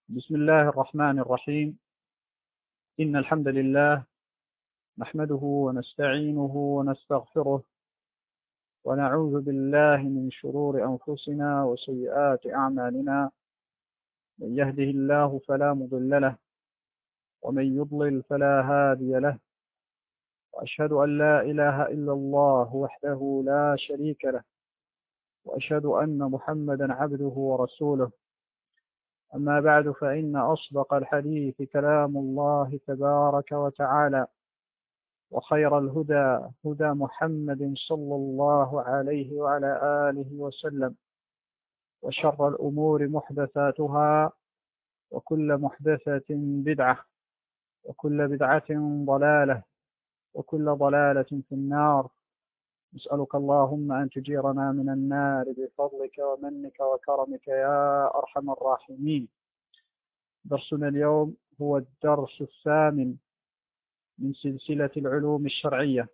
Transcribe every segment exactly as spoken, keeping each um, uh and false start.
بسم الله الرحمن الرحيم. إن الحمد لله نحمده ونستعينه ونستغفره ونعوذ بالله من شرور أنفسنا وسيئات أعمالنا. من يهده الله فلا مضل له ومن يضلل فلا هادي له، وأشهد أن لا إله إلا الله وحده لا شريك له، وأشهد أن محمدا عبده ورسوله. أما بعد، فإن أصدق الحديث كلام الله تبارك وتعالى، وخير الهدى هدى محمد صلى الله عليه وعلى آله وسلم، وشر الأمور محدثاتها، وكل محدثة بدعة، وكل بدعة ضلالة، وكل ضلالة في النار. نسألك اللهم أن تجيرنا من النار بفضلك ومنك وكرمك يا أرحم الراحمين. درسنا اليوم هو الدرس الثامن من سلسلة العلوم الشرعية،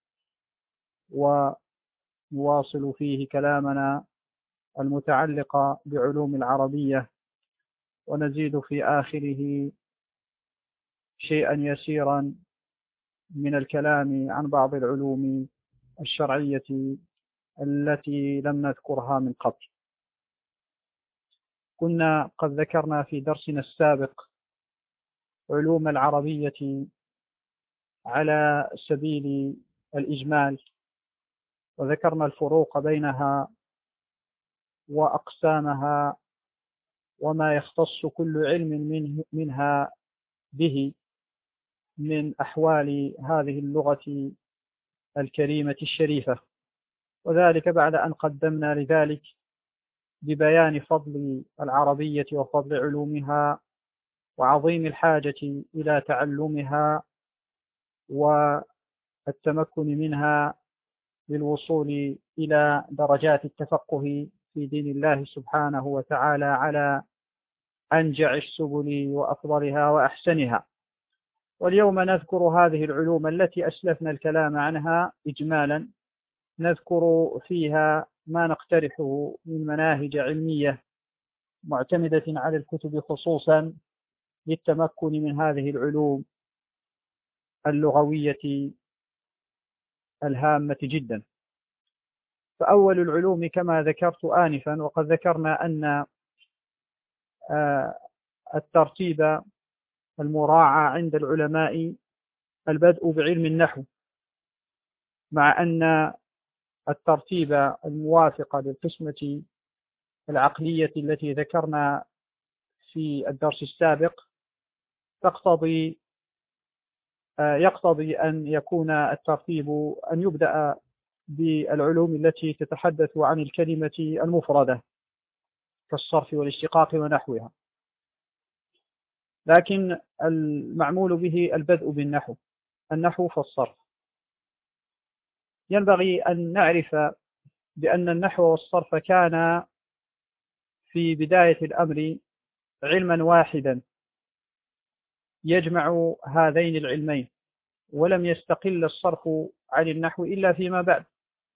ونواصل فيه كلامنا المتعلق بعلوم العربية، ونزيد في آخره شيئا يسيرا من الكلام عن بعض العلوم الشرعية التي لم نذكرها من قبل. كنا قد ذكرنا في درسنا السابق علوم العربية على سبيل الإجمال، وذكرنا الفروق بينها وأقسامها وما يختص كل علم منه منها به من أحوال هذه اللغة الكريمة الشريفة، وذلك بعد أن قدمنا لذلك ببيان فضل العربية وفضل علومها وعظيم الحاجة إلى تعلمها والتمكن منها للوصول إلى درجات التفقه في دين الله سبحانه وتعالى على أنجع السبل وأفضلها وأحسنها. واليوم نذكر هذه العلوم التي أسلفنا الكلام عنها إجمالا، نذكر فيها ما نقترحه من مناهج علمية معتمدة على الكتب خصوصا للتمكن من هذه العلوم اللغوية الهامة جدا. فأول العلوم كما ذكرت آنفا، وقد ذكرنا أن الترتيب المراعى عند العلماء البدء بعلم النحو، مع أن الترتيب الموافق للقسمة العقلية التي ذكرنا في الدرس السابق تقتضي يقتضي أن يكون الترتيب أن يبدأ بالعلوم التي تتحدث عن الكلمة المفردة كالصرف والاشتقاق ونحوها، لكن المعمول به البدء بالنحو، النحو فالصرف. ينبغي أن نعرف بأن النحو والصرف كان في بداية الأمر علما واحدا يجمع هذين العلمين، ولم يستقل الصرف عن النحو إلا فيما بعد.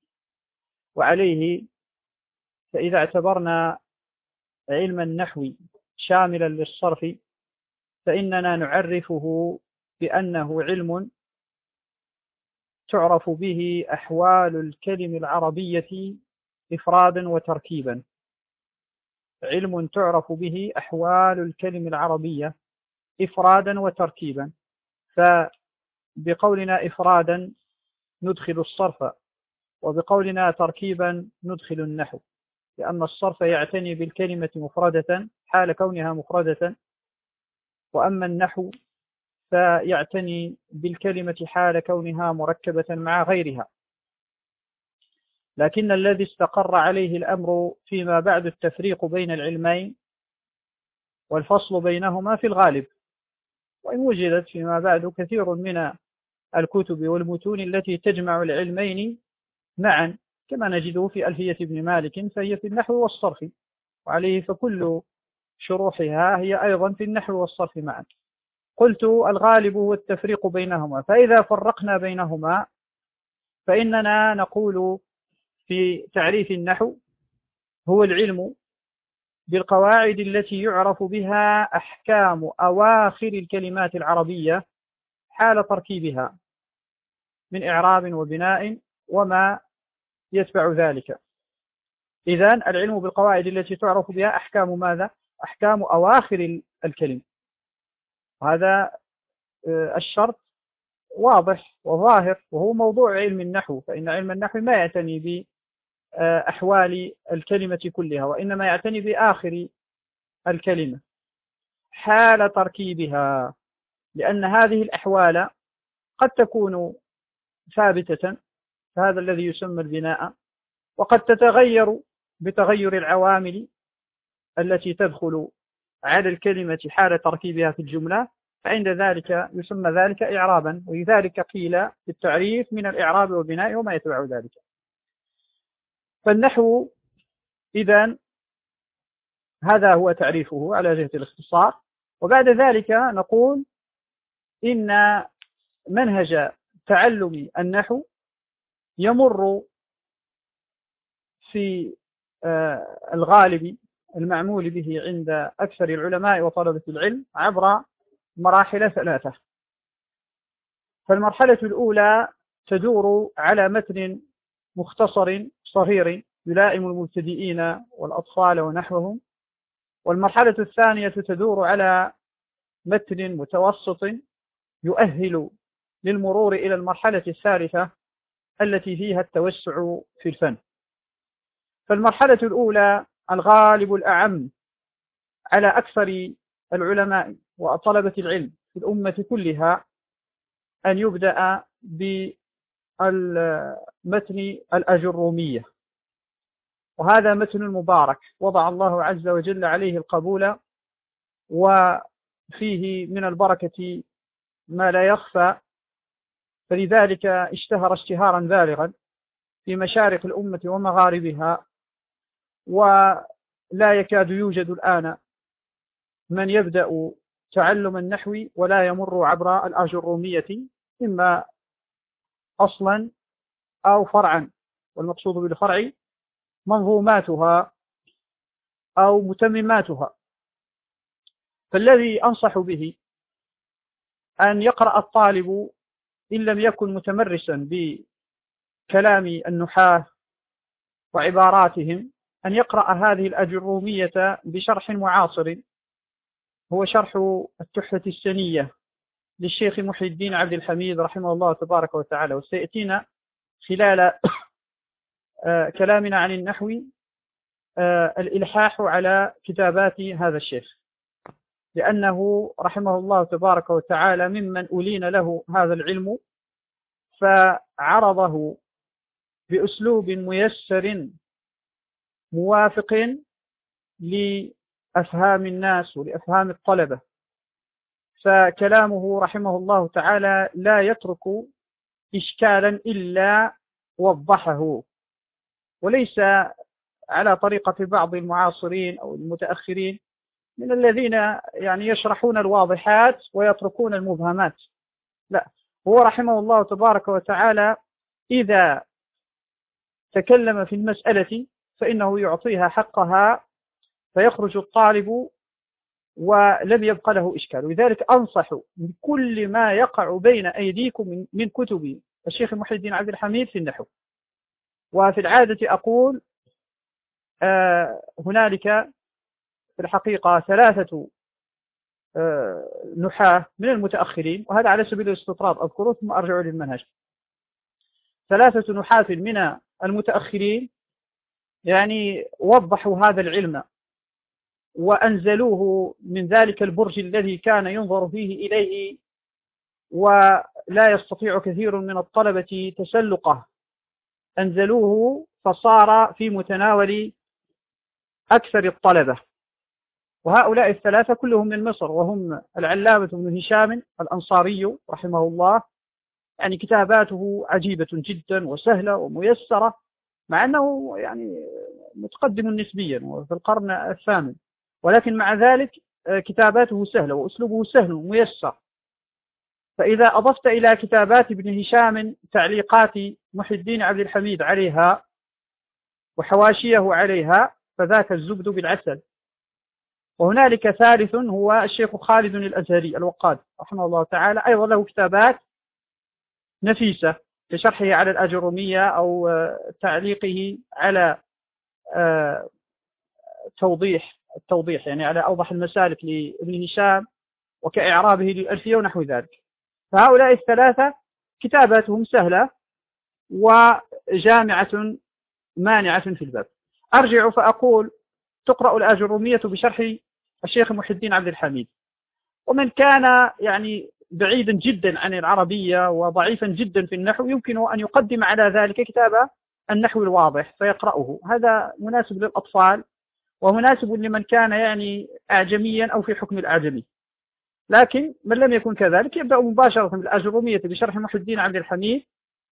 وعليه فإذا اعتبرنا علم النحو شاملا للصرف فإننا نعرفه بأنه علم تعرف به أحوال الكلم العربية إفرادا وتركيبا، علم تعرف به أحوال الكلم العربية إفرادا وتركيبا. فبقولنا إفرادا ندخل الصرف، وبقولنا تركيبا ندخل النحو، لأن الصرف يعتني بالكلمة مفردة حال كونها مفردة، وأما النحو فيعتني بالكلمة حال كونها مركبة مع غيرها. لكن الذي استقر عليه الأمر فيما بعد التفريق بين العلمين والفصل بينهما في الغالب، وإن وجدت فيما بعد كثير من الكتب والمتون التي تجمع العلمين معا كما نجده في ألفية ابن مالك، فهي في النحو والصرف، وعليه فكل شروحها هي أيضا في النحو والصرف معا. قلت الغالب هو التفريق بينهما، فإذا فرقنا بينهما فإننا نقول في تعريف النحو هو العلم بالقواعد التي يعرف بها أحكام أواخر الكلمات العربية حال تركيبها من إعراب وبناء وما يتبع ذلك. إذن العلم بالقواعد التي تعرف بها أحكام ماذا؟ أحكام أواخر الكلمة. هذا الشرط واضح وظاهر، وهو موضوع علم النحو، فإن علم النحو ما يعتني بأحوال الكلمة كلها، وإنما يعتني بآخر الكلمة حال تركيبها، لأن هذه الأحوال قد تكون ثابتة، فهذا الذي يسمى البناء، وقد تتغير بتغير العوامل التي تدخل على الكلمة حال تركيبها في الجملة، فعند ذلك يسمى ذلك إعرابا. ولذلك قيل في التعريف من الإعراب والبناء وما يتبع ذلك. فالنحو إذن هذا هو تعريفه على جهة الاختصار. وبعد ذلك نقول إن منهج تعلم النحو يمر في الغالب المعمول به عند أكثر العلماء وطلبة العلم عبر مراحل ثلاثة. فالمرحلة الأولى تدور على متن مختصر صغير يلائم المبتدئين والأطفال ونحوهم. والمرحلة الثانية تدور على متن متوسط يؤهل للمرور إلى المرحلة الثالثة التي فيها التوسع في الفن. فالمرحلة الأولى الغالب الأعم على أكثر العلماء وطلبة العلم في الأمة كلها أن يبدأ بالمتن الأجرومية، وهذا متن مبارك وضع الله عز وجل عليه القبول، وفيه من البركة ما لا يخفى، فلذلك اشتهر اشتهارا بالغا في مشارق الأمة ومغاربها، ولا يكاد يوجد الآن من يبدأ تعلم النحو ولا يمر عبر الأجرومية إما أصلا أو فرعا، والمقصود بالفرع منظوماتها أو متمماتها. فالذي أنصح به أن يقرأ الطالب إن لم يكن متمرسا بكلام النحاة وعباراتهم أن يقرأ هذه الأجرومية بشرح معاصر، هو شرح التحفة السنية للشيخ محي الدين عبد الحميد رحمه الله تبارك وتعالى. وسيأتينا خلال كلامنا عن النحو الإلحاح على كتابات هذا الشيخ، لأنه رحمه الله تبارك وتعالى ممن أولين له هذا العلم، فعرضه بأسلوب ميسر موافق لأفهام الناس ولأفهام الطلبة. فكلامه رحمه الله تعالى لا يترك إشكالا إلا وضحه، وليس على طريقة بعض المعاصرين أو المتأخرين من الذين يعني يشرحون الواضحات ويتركون المبهمات. لا، هو رحمه الله تبارك وتعالى إذا تكلم في المسألة فإنه يعطيها حقها، فيخرج الطالب ولم يبق له إشكال. ولذلك أنصح بكل ما يقع بين أيديكم من كتب الشيخ محي الدين عبد الحميد في النحو. وفي العادة أقول آه هنالك في الحقيقة ثلاثة آه نحاة من المتأخرين، وهذا على سبيل الاستطراد أذكره ثم أرجع للمنهج. ثلاثة نحاة من المتأخرين يعني وضحوا هذا العلم وأنزلوه من ذلك البرج الذي كان ينظر فيه إليه ولا يستطيع كثير من الطلبة تسلقه، أنزلوه فصار في متناول أكثر الطلبة. وهؤلاء الثلاثة كلهم من مصر، وهم العلامة بن هشام الأنصاري رحمه الله. يعني كتاباته عجيبة جدا وسهلة وميسرة، مع أنه يعني متقدم نسبيا وفي القرن الثامن، ولكن مع ذلك كتاباته سهلة وأسلوبه سهل وميسر. فإذا أضفت إلى كتابات ابن هشام تعليقات محي الدين عبد الحميد عليها وحواشيه عليها فذاك الزبد بالعسل. وهنالك ثالث هو الشيخ خالد الأزهري الوقاد رحمه الله تعالى، أيضا له كتابات نفيسة كشرحه على الأجرومية أو تعليقه على توضيح التوضيح يعني على أوضح المسالك لابن هشام، وكإعرابه للألفية ونحو ذلك. فهؤلاء الثلاثة كتاباتهم سهلة وجامعة مانعة في الباب. أرجع فأقول تقرأ الأجرومية بشرح الشيخ محي الدين عبد الحميد، ومن كان يعني بعيدا جدا عن العربية وضعيفا جدا في النحو يمكن أن يقدم على ذلك كتاب النحو الواضح فيقرأه، هذا مناسب للأطفال ومناسب لمن كان يعني أعجميا أو في حكم الأعجمي. لكن من لم يكن كذلك يبدأ مباشرة بالأجرومية بشرح محي الدين عبد الحميد،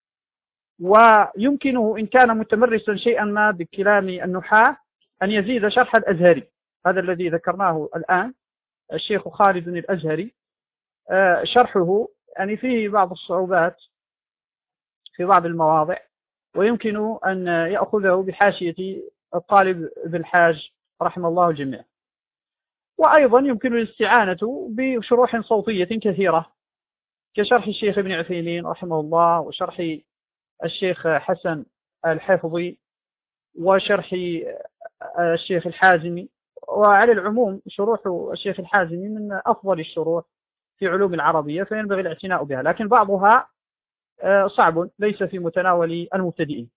ويمكنه إن كان متمرسا شيئا ما بكلام النحاة أن يزيد شرح الأزهري، هذا الذي ذكرناه الآن الشيخ خالد الأزهري، شرحه يعني فيه بعض الصعوبات في بعض المواضع، ويمكن أن يأخذه بحاشية الطالب بالحاج رحمه الله الجميع. وأيضا يمكن الاستعانة بشروح صوتية كثيرة كشرح الشيخ ابن عثيمين رحمه الله، وشرح الشيخ حسن الحفظي، وشرح الشيخ الحازمي. وعلى العموم شروح الشيخ الحازمي من أفضل الشروح في علوم العربية فينبغي الاعتناء بها، لكن بعضها صعب ليس في متناول المبتدئين.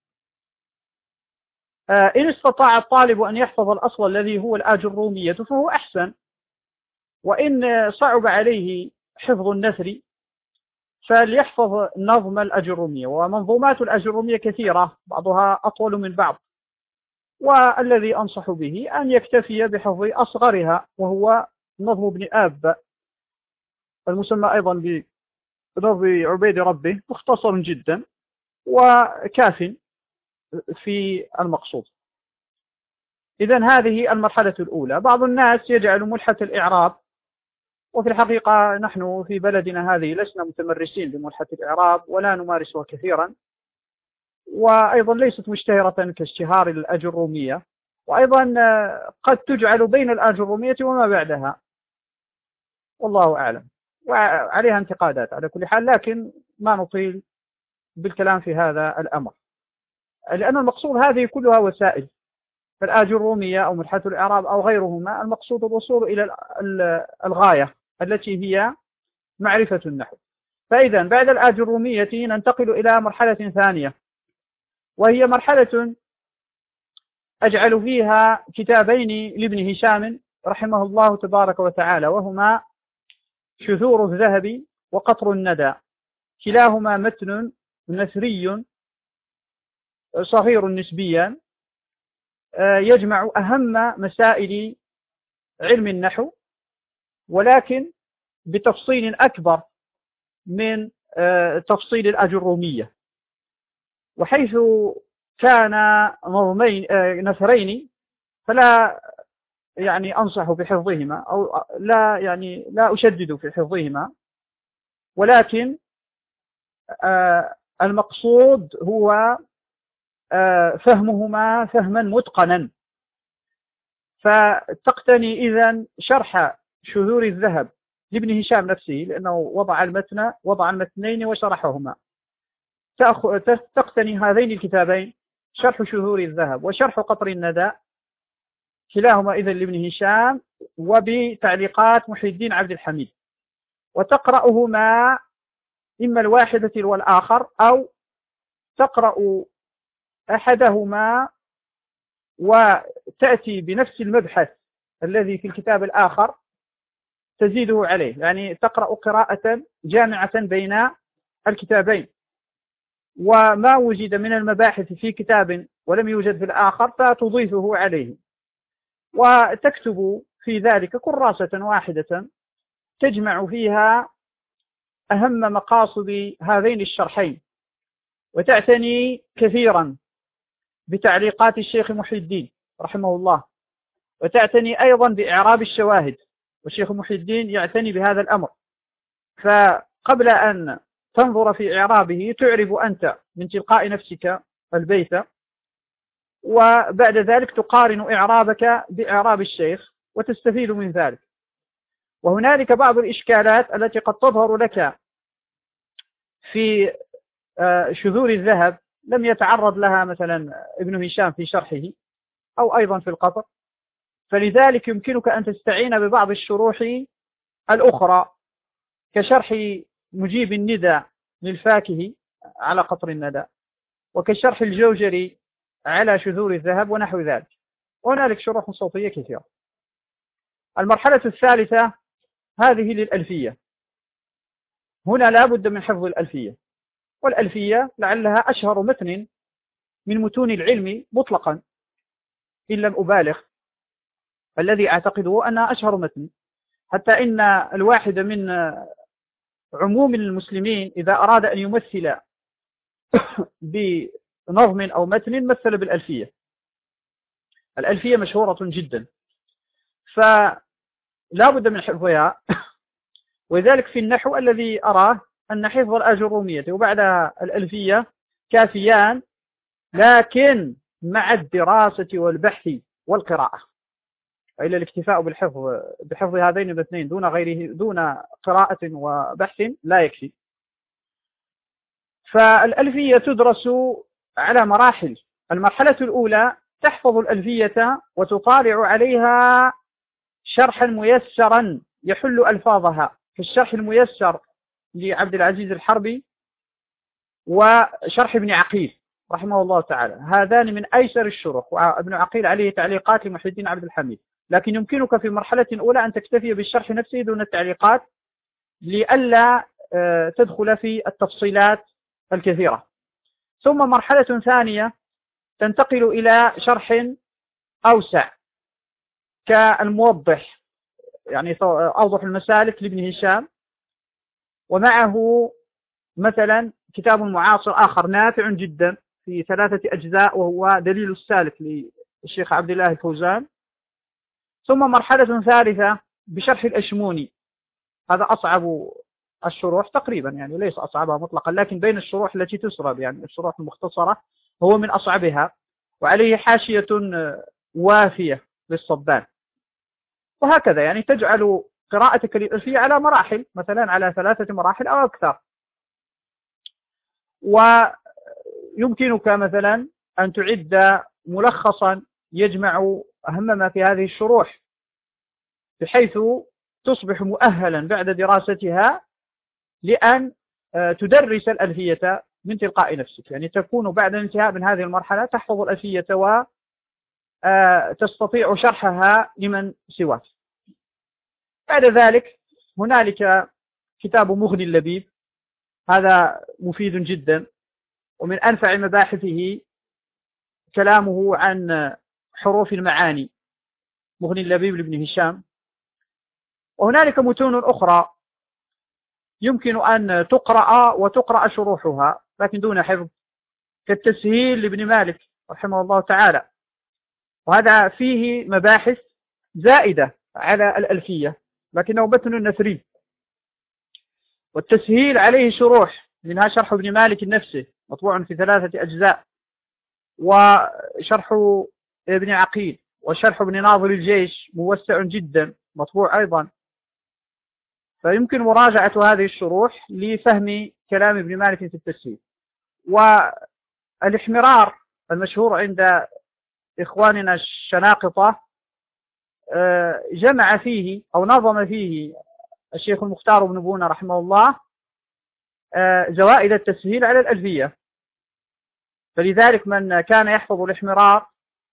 إن استطاع الطالب أن يحفظ الأصل الذي هو الآجرومية فهو أحسن، وإن صعب عليه حفظ النثر فليحفظ نظم الأجرومية، ومنظومات الأجرومية كثيرة بعضها أطول من بعض، والذي أنصح به أن يكتفي بحفظ أصغرها وهو نظم ابن آب المسمى أيضا بنظم عبيد ربه، مختصر جدا وكاف في المقصود. إذن هذه المرحلة الأولى. بعض الناس يجعل ملحة الإعراب، وفي الحقيقة نحن في بلدنا هذه لسنا متمرسين بملحة الإعراب ولا نمارسها كثيرا، وأيضا ليست مشتهرة كاشتهار الأجرومية، وأيضا قد تجعل بين الأجرومية وما بعدها، والله أعلم، وعليها انتقادات على كل حال، لكن ما نطيل بالكلام في هذا الأمر، لأن المقصود هذه كلها وسائل، فالآجرومية أو ملحة الإعراب أو غيرهما المقصود الوصول إلى الغاية التي هي معرفة النحو. فإذا بعد الآجرومية ننتقل إلى مرحلة ثانية، وهي مرحلة أجعل فيها كتابين لابن هشام رحمه الله تبارك وتعالى، وهما شذور الذهب وقطر الندى، كلاهما متن نثري صغير نسبيا يجمع أهم مسائل علم النحو، ولكن بتفصيل أكبر من تفصيل الأجرومية، وحيث كان نظمين نثرين فلا يعني أنصح بحفظهما، أو لا يعني لا أشدد في حفظهما، ولكن المقصود هو فهمهما فهما متقنا. فتقتني إذن شرح شذور الذهب لابن هشام نفسه، لأنه وضع المتن وضع المتنين وشرحهما، تقتني هذين الكتابين شرح شذور الذهب وشرح قطر الندى، كلاهما إذن لابن هشام وبتعليقات محي الدين عبد الحميد، وتقرأهما إما الواحدة والآخر، أو تقرأ أحدهما وتأتي بنفس المبحث الذي في الكتاب الآخر تزيده عليه، يعني تقرأ قراءة جامعة بين الكتابين، وما وجد من المباحث في كتاب ولم يوجد في الآخر فتضيفه عليه، وتكتب في ذلك كراسة واحدة تجمع فيها أهم مقاصد هذين الشرحين، وتعتني كثيرا بتعليقات الشيخ محي الدين رحمه الله، وتعتني أيضا بإعراب الشواهد، والشيخ محي الدين يعتني بهذا الأمر، فقبل أن تنظر في إعرابه تعرب أنت من تلقاء نفسك البيت، وبعد ذلك تقارن إعرابك بإعراب الشيخ، وتستفيد من ذلك. وهنالك بعض الإشكالات التي قد تظهر لك في شذور الذهب لم يتعرض لها مثلا ابن هشام في شرحه أو أيضا في القطر، فلذلك يمكنك أن تستعين ببعض الشروح الأخرى كشرح مجيب الندى للفاكهي على قطر الندى، وكشرح الجوجري على شذور الذهب ونحو ذلك. وهنالك شروح صوتية كثيرة. المرحلة الثالثة هذه للألفية. هنا لا بد من حفظ الألفية، والألفية لعلها أشهر متن من متون العلم مطلقا إن لم أبالغ، الذي أعتقده أنها أشهر متن، حتى إن الواحد من عموم المسلمين إذا أراد أن يمثل بنظم أو متن مثل بالألفية. الألفية مشهورة جدا، فلا بد من حفظها. وذلك في النحو الذي أراه أن حفظ الأجرومية وبعدها الألفية كافيان، لكن مع الدراسة والبحث والقراءة، إلا الاكتفاء بالحفظ بحفظ هذين الاثنين دون غيره دون قراءة وبحث لا يكفي. فالألفية تدرس على مراحل. المرحلة الأولى تحفظ الألفية وتطالع عليها شرحا ميسرا يحل ألفاظها، في الشرح الميسر لعبد العزيز الحربي وشرح ابن عقيل رحمه الله تعالى، هذان من أيسر الشروح، وابن عقيل عليه تعليقات لمحي الدين عبد الحميد، لكن يمكنك في مرحلة أولى أن تكتفي بالشرح نفسه دون التعليقات لئلا تدخل في التفصيلات الكثيرة. ثم مرحلة ثانية تنتقل إلى شرح أوسع كالموضح، يعني أوضح المسالك لابن هشام، ومعه مثلا كتاب معاصر آخر نافع جدا في ثلاثة أجزاء وهو دليل السالك للشيخ عبد الله الفوزان. ثم مرحلة ثالثة بشرح الأشموني، هذا أصعب الشروح تقريبا، يعني ليس أصعبها مطلقا، لكن بين الشروح التي تسرد يعني الشروح المختصرة هو من أصعبها، وعليه حاشية وافية للصبان. وهكذا يعني تجعل قراءتك للألفية على مراحل، مثلا على ثلاثة مراحل أو أكثر. ويمكنك مثلا أن تعد ملخصا يجمع أهم ما في هذه الشروح، بحيث تصبح مؤهلا بعد دراستها لأن تدرس الألفية من تلقاء نفسك، يعني تكون بعد الانتهاء من هذه المرحلة تحفظ الألفية وتستطيع شرحها لمن سواك. بعد ذلك هنالك كتاب مغني اللبيب، هذا مفيد جدا، ومن أنفع مباحثه كلامه عن حروف المعاني، مغني اللبيب لابن هشام. وهنالك متون أخرى يمكن أن تقرأ وتقرأ شروحها لكن دون حفظ، كالتسهيل لابن مالك رحمه الله تعالى، وهذا فيه مباحث زائدة على الألفية لكنه متن نثري. والتسهيل عليه شروح، منها شرح ابن مالك نفسه مطبوع في ثلاثة أجزاء، وشرح ابن عقيل، وشرح ابن ناظر الجيش موسع جدا مطبوع أيضا، فيمكن مراجعة هذه الشروح لفهم كلام ابن مالك في التسهيل. والإحمرار المشهور عند إخواننا الشناقطة جمع فيه أو نظم فيه الشيخ المختار بن بونة رحمه الله زوائد التسهيل على الألفية، فلذلك من كان يحفظ الإحمرار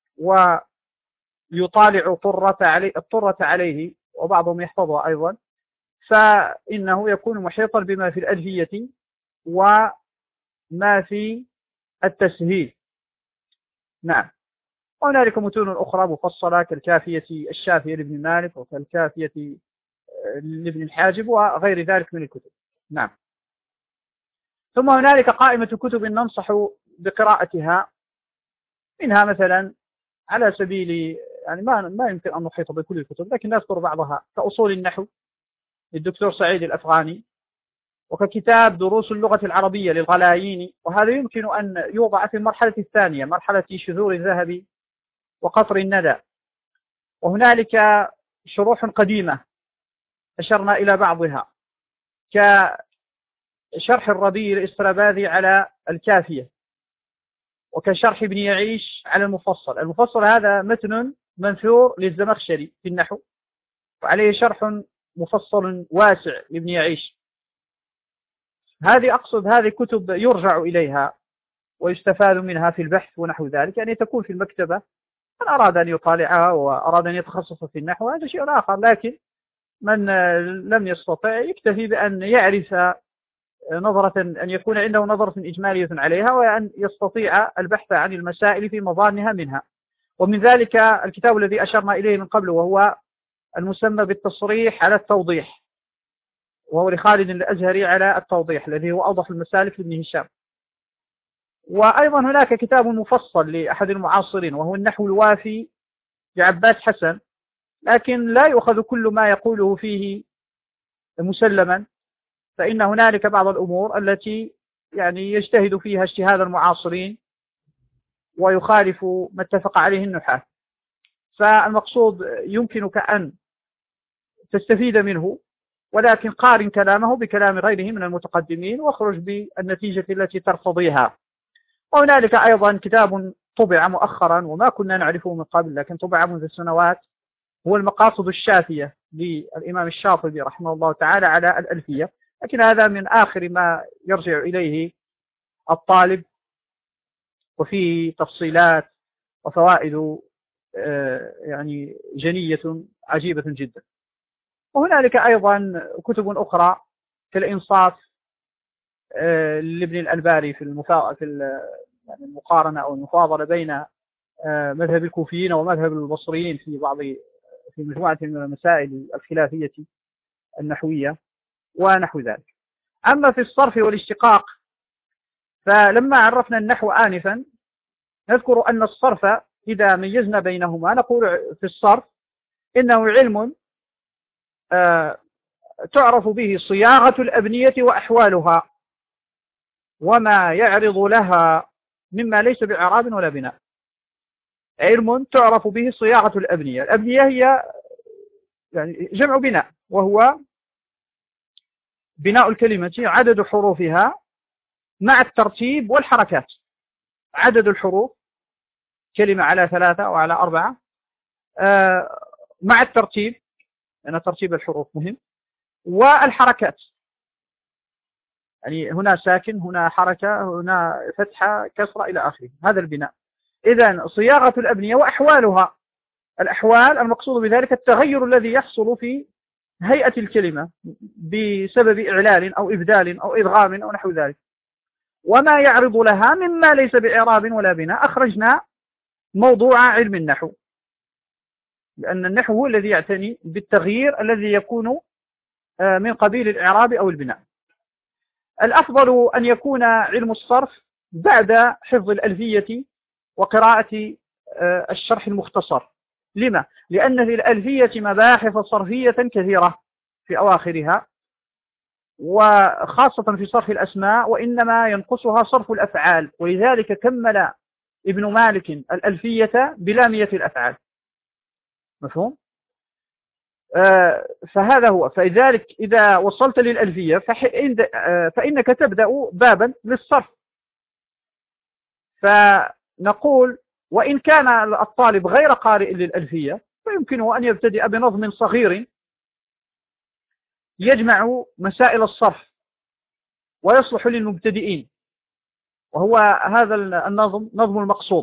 ويطالع طرة عليه الطرة عليه، وبعضهم يحفظها أيضا، فإنه يكون محيطا بما في الألفية وما في التسهيل. نعم. وهنالك متون أخرى مفصلة كالكافية الشافية لابن مالك، وكالكافية لابن الحاجب، وغير ذلك من الكتب. نعم. ثم هنالك قائمة كتب ننصح بقراءتها، منها مثلا على سبيل يعني ما ما يمكن أن نحيط بكل الكتب، لكن نذكر بعضها كأصول النحو للدكتور سعيد الأفغاني، وككتاب دروس اللغة العربية للغلاييني، وهذا يمكن أن يوضع في المرحلة الثانية، مرحلة شذور الذهب وقطر الندى. وهنالك شروح قديمة أشرنا إلى بعضها، كشرح الربيع الإسراباذي على الكافية، وكشرح ابن يعيش على المفصل. المفصل هذا متن منثور للزمخشري في النحو، وعليه شرح مفصل واسع لابن يعيش. هذه أقصد هذه كتب يرجع إليها ويستفاد منها في البحث ونحو ذلك، يعني تكون في المكتبة. من أراد أن يطالعها وأراد أن يتخصص في النحو هذا شيء آخر، لكن من لم يستطع يكتفي بأن يعرف نظرة، أن يكون عنده نظرة إجمالية عليها، وأن يستطيع البحث عن المسائل في مظانها منها. ومن ذلك الكتاب الذي أشرنا إليه من قبل، وهو المسمى بالتصريح على التوضيح، وهو لخالد الأزهري على التوضيح، الذي هو أوضح المسالك لابن هشام. وأيضا هناك كتاب مفصل لأحد المعاصرين، وهو النحو الوافي لعباس حسن، لكن لا يؤخذ كل ما يقوله فيه مسلما، فإن هنالك بعض الأمور التي يعني يجتهد فيها اجتهاد المعاصرين ويخالف ما اتفق عليه النحاة. فالمقصود يمكنك أن تستفيد منه، ولكن قارن كلامه بكلام غيره من المتقدمين واخرج بالنتيجة التي ترتضيها. وهنالك أيضا كتاب طبع مؤخرا وما كنا نعرفه من قبل، لكن طبع منذ سنوات، هو المقاصد الشافية للإمام الشاطبي رحمه الله تعالى على الألفية، لكن هذا من آخر ما يرجع إليه الطالب، وفيه تفصيلات وفوائد يعني جنية عجيبة جدا. وهنالك أيضا كتب أخرى كالإنصاف لابن الألباري في المفا... في المقارنة أو المفاضلة بين مذهب الكوفيين ومذهب البصريين في بعض في مجموعة من المسائل الخلافية النحوية ونحو ذلك. أما في الصرف والاشتقاق، فلما عرفنا النحو آنفا نذكر أن الصرف إذا ميزنا بينهما نقول في الصرف إنه علم آه تعرف به صياغة الأبنية وأحوالها وما يعرض لها مما ليس بإعراب ولا بناء. علم تعرف به صياغة الأبنية. الأبنية هي يعني جمع بناء، وهو بناء الكلمة عدد حروفها مع الترتيب والحركات. عدد الحروف كلمة على ثلاثة أو على أربعة آه مع الترتيب، لأن يعني ترتيب الحروف مهم، والحركات، يعني هنا ساكن، هنا حركة، هنا فتحة، كسرة، إلى آخره. هذا البناء. إذن صياغة الأبنية وأحوالها. الأحوال المقصود بذلك التغير الذي يحصل في هيئة الكلمة بسبب إعلال أو إبدال أو إدغام أو نحو ذلك. وما يعرض لها مما ليس بإعراب ولا بناء. أخرجنا موضوع علم النحو، لأن النحو هو الذي يعتني بالتغيير الذي يكون من قبيل الإعراب أو البناء. الأفضل أن يكون علم الصرف بعد حفظ الألفية وقراءة الشرح المختصر. لما؟ لأن في الألفية مباحث صرفية كثيرة في أواخرها، وخاصة في صرف الأسماء، وإنما ينقصها صرف الأفعال، ولذلك كمل ابن مالك الألفية بلامية الأفعال. مفهوم؟ آه فهذا هو. فلذلك إذا وصلت للألفية فإنك تبدأ بابا للصرف. فنقول وإن كان الطالب غير قارئ للألفية فيمكنه أن يبتدئ بنظم صغير يجمع مسائل الصرف ويصلح للمبتدئين، وهو هذا النظم نظم المقصود.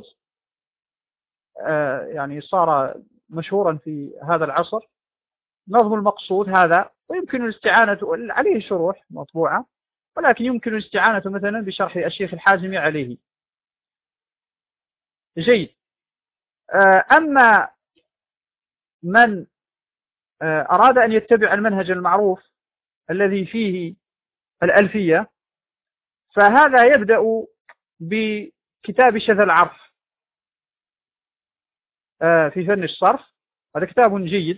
آه يعني صار مشهورا في هذا العصر نظم المقصود هذا، ويمكن الاستعانة عليه شروح مطبوعة، ولكن يمكن الاستعانة مثلا بشرح الشيخ الحازمي عليه. جيد. أما من أراد أن يتبع المنهج المعروف الذي فيه الألفية، فهذا يبدأ بكتاب شذا العرف في فن الصرف. هذا كتاب جيد،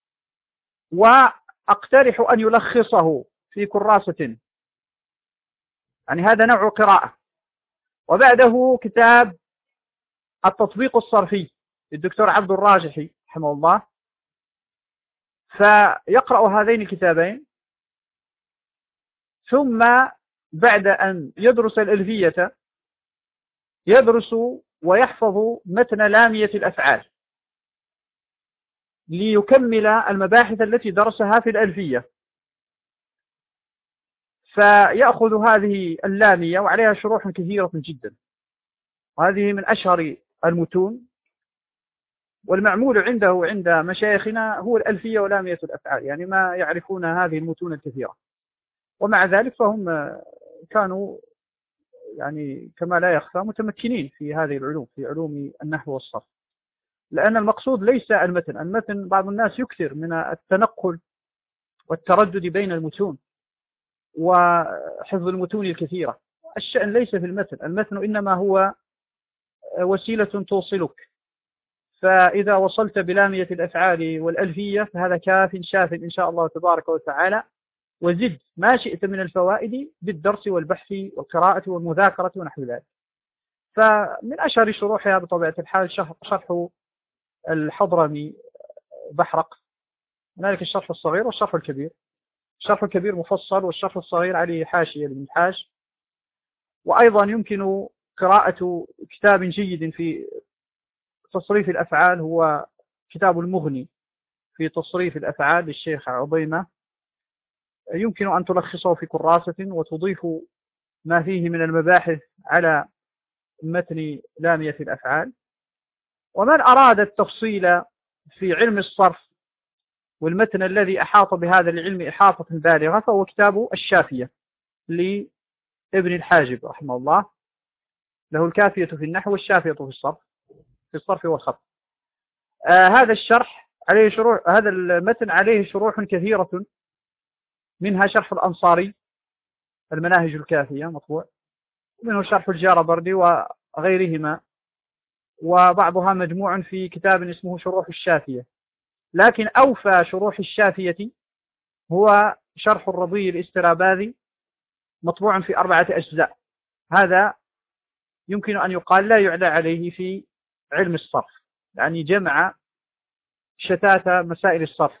وأقترح أن يلخصه في كراسة، يعني هذا نوع قراءة. وبعده كتاب التطبيق الصرفي للدكتور عبد الراجحي رحمه الله، فيقرأ هذين الكتابين، ثم بعد أن يدرس الألفية يدرس ويحفظ متن لامية الأفعال ليكمل المباحث التي درسها في الألفية. فيأخذ هذه اللامية وعليها شروح كثيرة جدا، وهذه من أشهر المتون، والمعمول عنده عند مشايخنا هو الألفية ولامية الأفعال، يعني ما يعرفون هذه المتون الكثيرة. ومع ذلك فهم كانوا يعني كما لا يخفى متمكنين في هذه العلوم، في علوم النحو والصرف، لأن المقصود ليس المتن. المتن بعض الناس يكثر من التنقل والتردد بين المتون وحفظ المتون الكثيرة. الشأن ليس في المتن، المتن إنما هو وسيلة توصلك. فإذا وصلت بلامية الأفعال والألفية فهذا كاف شاف إن شاء الله تبارك وتعالى، وزد ما شئت من الفوائد بالدرس والبحث والقراءة والمذاكرة ونحو ذلك. فمن أشهر شروحها بطبيعة الحال شرح الحضرمي بحرق، هنالك الشرح الصغير والشرح الكبير. الشرح الكبير مفصل، والشرح الصغير عليه حاشية للمنحاج. وأيضا يمكن قراءة كتاب جيد في تصريف الأفعال، هو كتاب المغني في تصريف الأفعال للشيخ عظيمة. يمكن أن تلخصه في كراسة وتضيف ما فيه من المباحث على متن لامية الأفعال. ومن أراد التفصيل في علم الصرف والمتن الذي أحاط بهذا العلم إحاطة بالغة فهو كتاب الشافية لابن الحاجب رحمه الله، له الكافية في النحو والشافية في الصرف في الصرف والخط. آه هذا الشرح عليه شروح، هذا المتن عليه شروح كثيرة، منها شرح الأنصاري المناهج الكافية مطبوع، ومنه شرح الجاربردي وغيرهما، وبعضها مجموع في كتاب اسمه شروح الشافية. لكن أوفى شروح الشافية هو شرح الرضي الاستراباذي مطبوع في أربعة أجزاء. هذا يمكن أن يقال لا يعلى عليه في علم الصرف، يعني جمع شتات مسائل الصرف.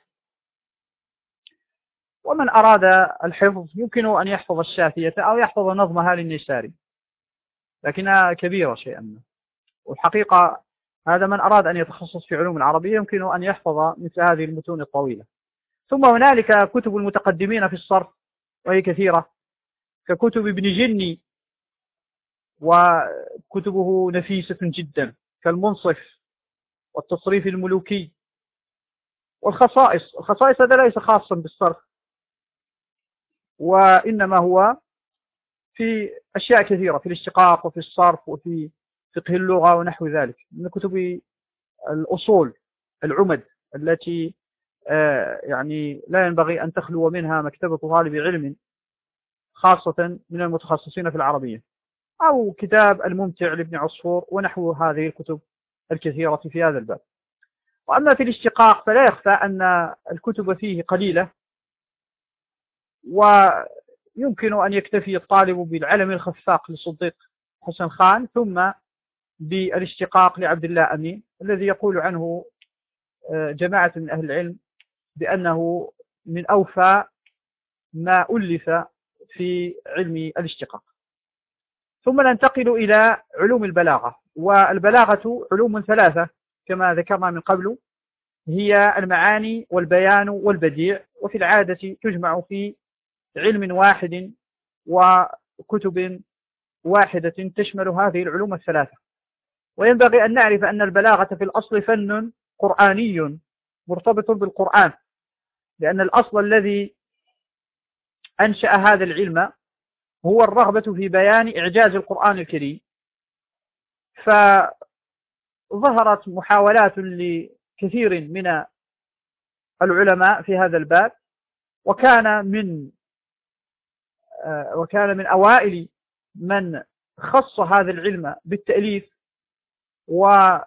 ومن أراد الحفظ يمكن أن يحفظ الشافية أو يحفظ نظمها للنيساري، لكنها كبيرة شيئا. والحقيقة هذا من أراد أن يتخصص في علوم العربية يمكن أن يحفظ مثل هذه المتون الطويلة. ثم هنالك كتب المتقدمين في الصرف وهي كثيرة، ككتب ابن جني، وكتبه نفيسة جدا، كالمنصف والتصريف الملوكي والخصائص. الخصائص هذا ليس خاصا بالصرف، وإنما هو في أشياء كثيرة، في الاشتقاق وفي الصرف وفي فقه اللغة ونحو ذلك، من كتب الأصول العمد التي يعني لا ينبغي أن تخلو منها مكتبة طالب علم، خاصة من المتخصصين في العربية. أو كتاب الممتع لابن عصفور ونحو هذه الكتب الكثيرة في هذا الباب. وأما في الاشتقاق فلا يخفى أن الكتب فيه قليلة، ويمكن أن يكتفي الطالب بالعلم الخفاق لصديق حسن خان، ثم بالاشتقاق لعبد الله أمين الذي يقول عنه جماعة من أهل العلم بأنه من أوفى ما ألف في علم الاشتقاق. ثم ننتقل إلى علوم البلاغة. والبلاغة علوم ثلاثة كما ذكرنا من قبل، هي المعاني والبيان والبديع، وفي العادة تجمع في علم واحد وكتب واحدة تشمل هذه العلوم الثلاثة. وينبغي أن نعرف أن البلاغة في الأصل فن قرآني مرتبط بالقرآن، لأن الأصل الذي أنشأ هذا العلم هو الرغبة في بيان إعجاز القرآن الكريم. فظهرت محاولات لكثير من العلماء في هذا الباب، وكان من وكان من أوائل من خص هذا العلم بالتأليف وأوضحه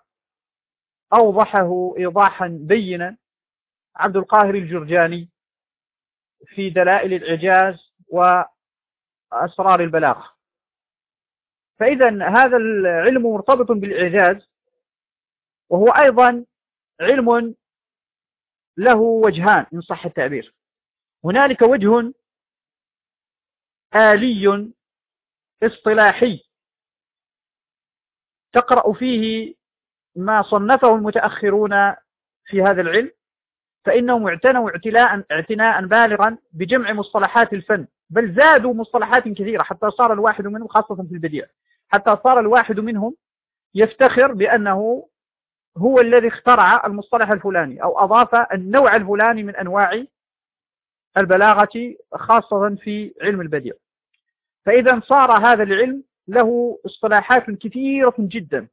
إيضاحا بينا عبد القاهر الجرجاني في دلائل الإعجاز وأسرار البلاغة. فإذا هذا العلم مرتبط بالإعجاز، وهو أيضا علم له وجهان إن صح التعبير. هنالك وجه آلي اصطلاحي تقرأ فيه ما صنفه المتأخرون في هذا العلم، فإنهم اعتنوا اعتلاء اعتناء بالغا بجمع مصطلحات الفن، بل زادوا مصطلحات كثيرة حتى صار الواحد منهم، خاصة في البديع، حتى صار الواحد منهم يفتخر بأنه هو الذي اخترع المصطلح الفلاني أو أضاف النوع الفلاني من أنواع البلاغة خاصة في علم البديع. فإذا صار هذا العلم له اصطلاحات كثيرة جدا،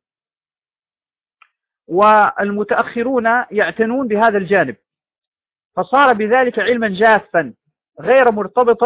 والمتأخرون يعتنون بهذا الجانب، فصار بذلك علما جافا غير مرتبط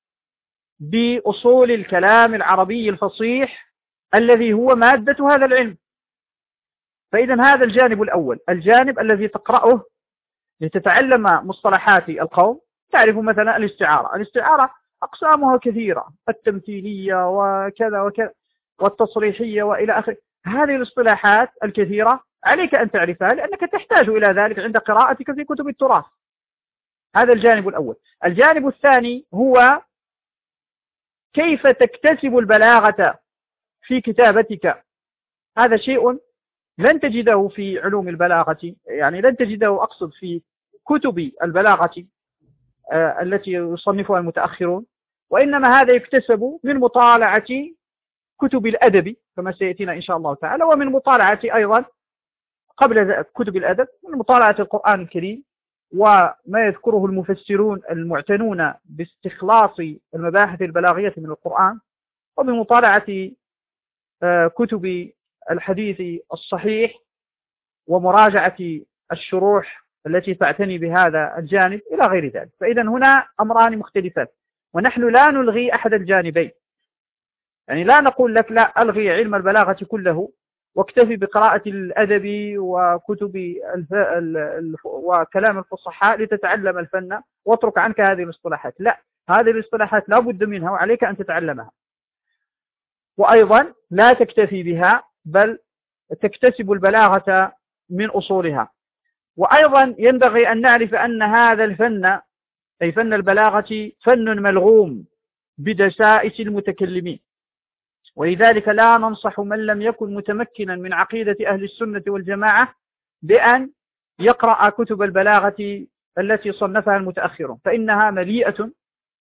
بأصول الكلام العربي الفصيح الذي هو مادة هذا العلم. فإذا هذا الجانب الأول، الجانب الذي تقرأه لتتعلم مصطلحات القوم. تعرف مثلا الاستعارة، الاستعارة أقسامها كثيرة، التمثيلية وكذا وكذا والتصريحية وإلى آخره. هذه الاصطلاحات الكثيرة عليك أن تعرفها لأنك تحتاج إلى ذلك عند قراءتك في كتب التراث. هذا الجانب الأول. الجانب الثاني هو كيف تكتسب البلاغة في كتابتك. هذا شيء لن تجده في علوم البلاغة، يعني لن تجده أقصد في كتب البلاغة آه التي يصنفها المتأخرون، وإنما هذا يكتسب من مطالعة كتب الأدب كما سيأتينا إن شاء الله تعالى، ومن مطالعة أيضا قبل كتب الأدب من مطالعة القرآن الكريم وما يذكره المفسرون المعتنون باستخلاص المباحث البلاغية من القرآن، وبمطالعة آه كتب الحديث الصحيح ومراجعة الشروح التي تعتني بهذا الجانب إلى غير ذلك. فإذا هنا أمران مختلفان، ونحن لا نلغي أحد الجانبين، يعني لا نقول لك لا ألغي علم البلاغة كله واكتفي بقراءة الأدب وكتب الف... ال... ال... وكلام الفصحاء لتتعلم الفن واترك عنك هذه الاصطلاحات. لا، هذه الاصطلاحات لا بد منها وعليك أن تتعلمها، وأيضا لا تكتفي بها بل تكتسب البلاغة من أصولها. وأيضا ينبغي أن نعرف أن هذا الفن أي فن البلاغة فن ملغوم بدسائس المتكلمين، ولذلك لا ننصح من لم يكن متمكنا من عقيدة أهل السنة والجماعة بأن يقرأ كتب البلاغة التي صنفها المتأخرون، فإنها مليئة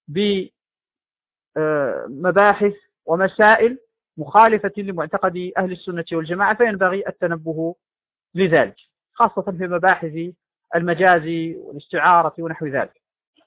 بمباحث ومسائل مخالفة لمعتقد أهل السنة والجماعة، فينبغي التنبه لذلك خاصة في مباحث المجاز والاستعارة ونحو ذلك.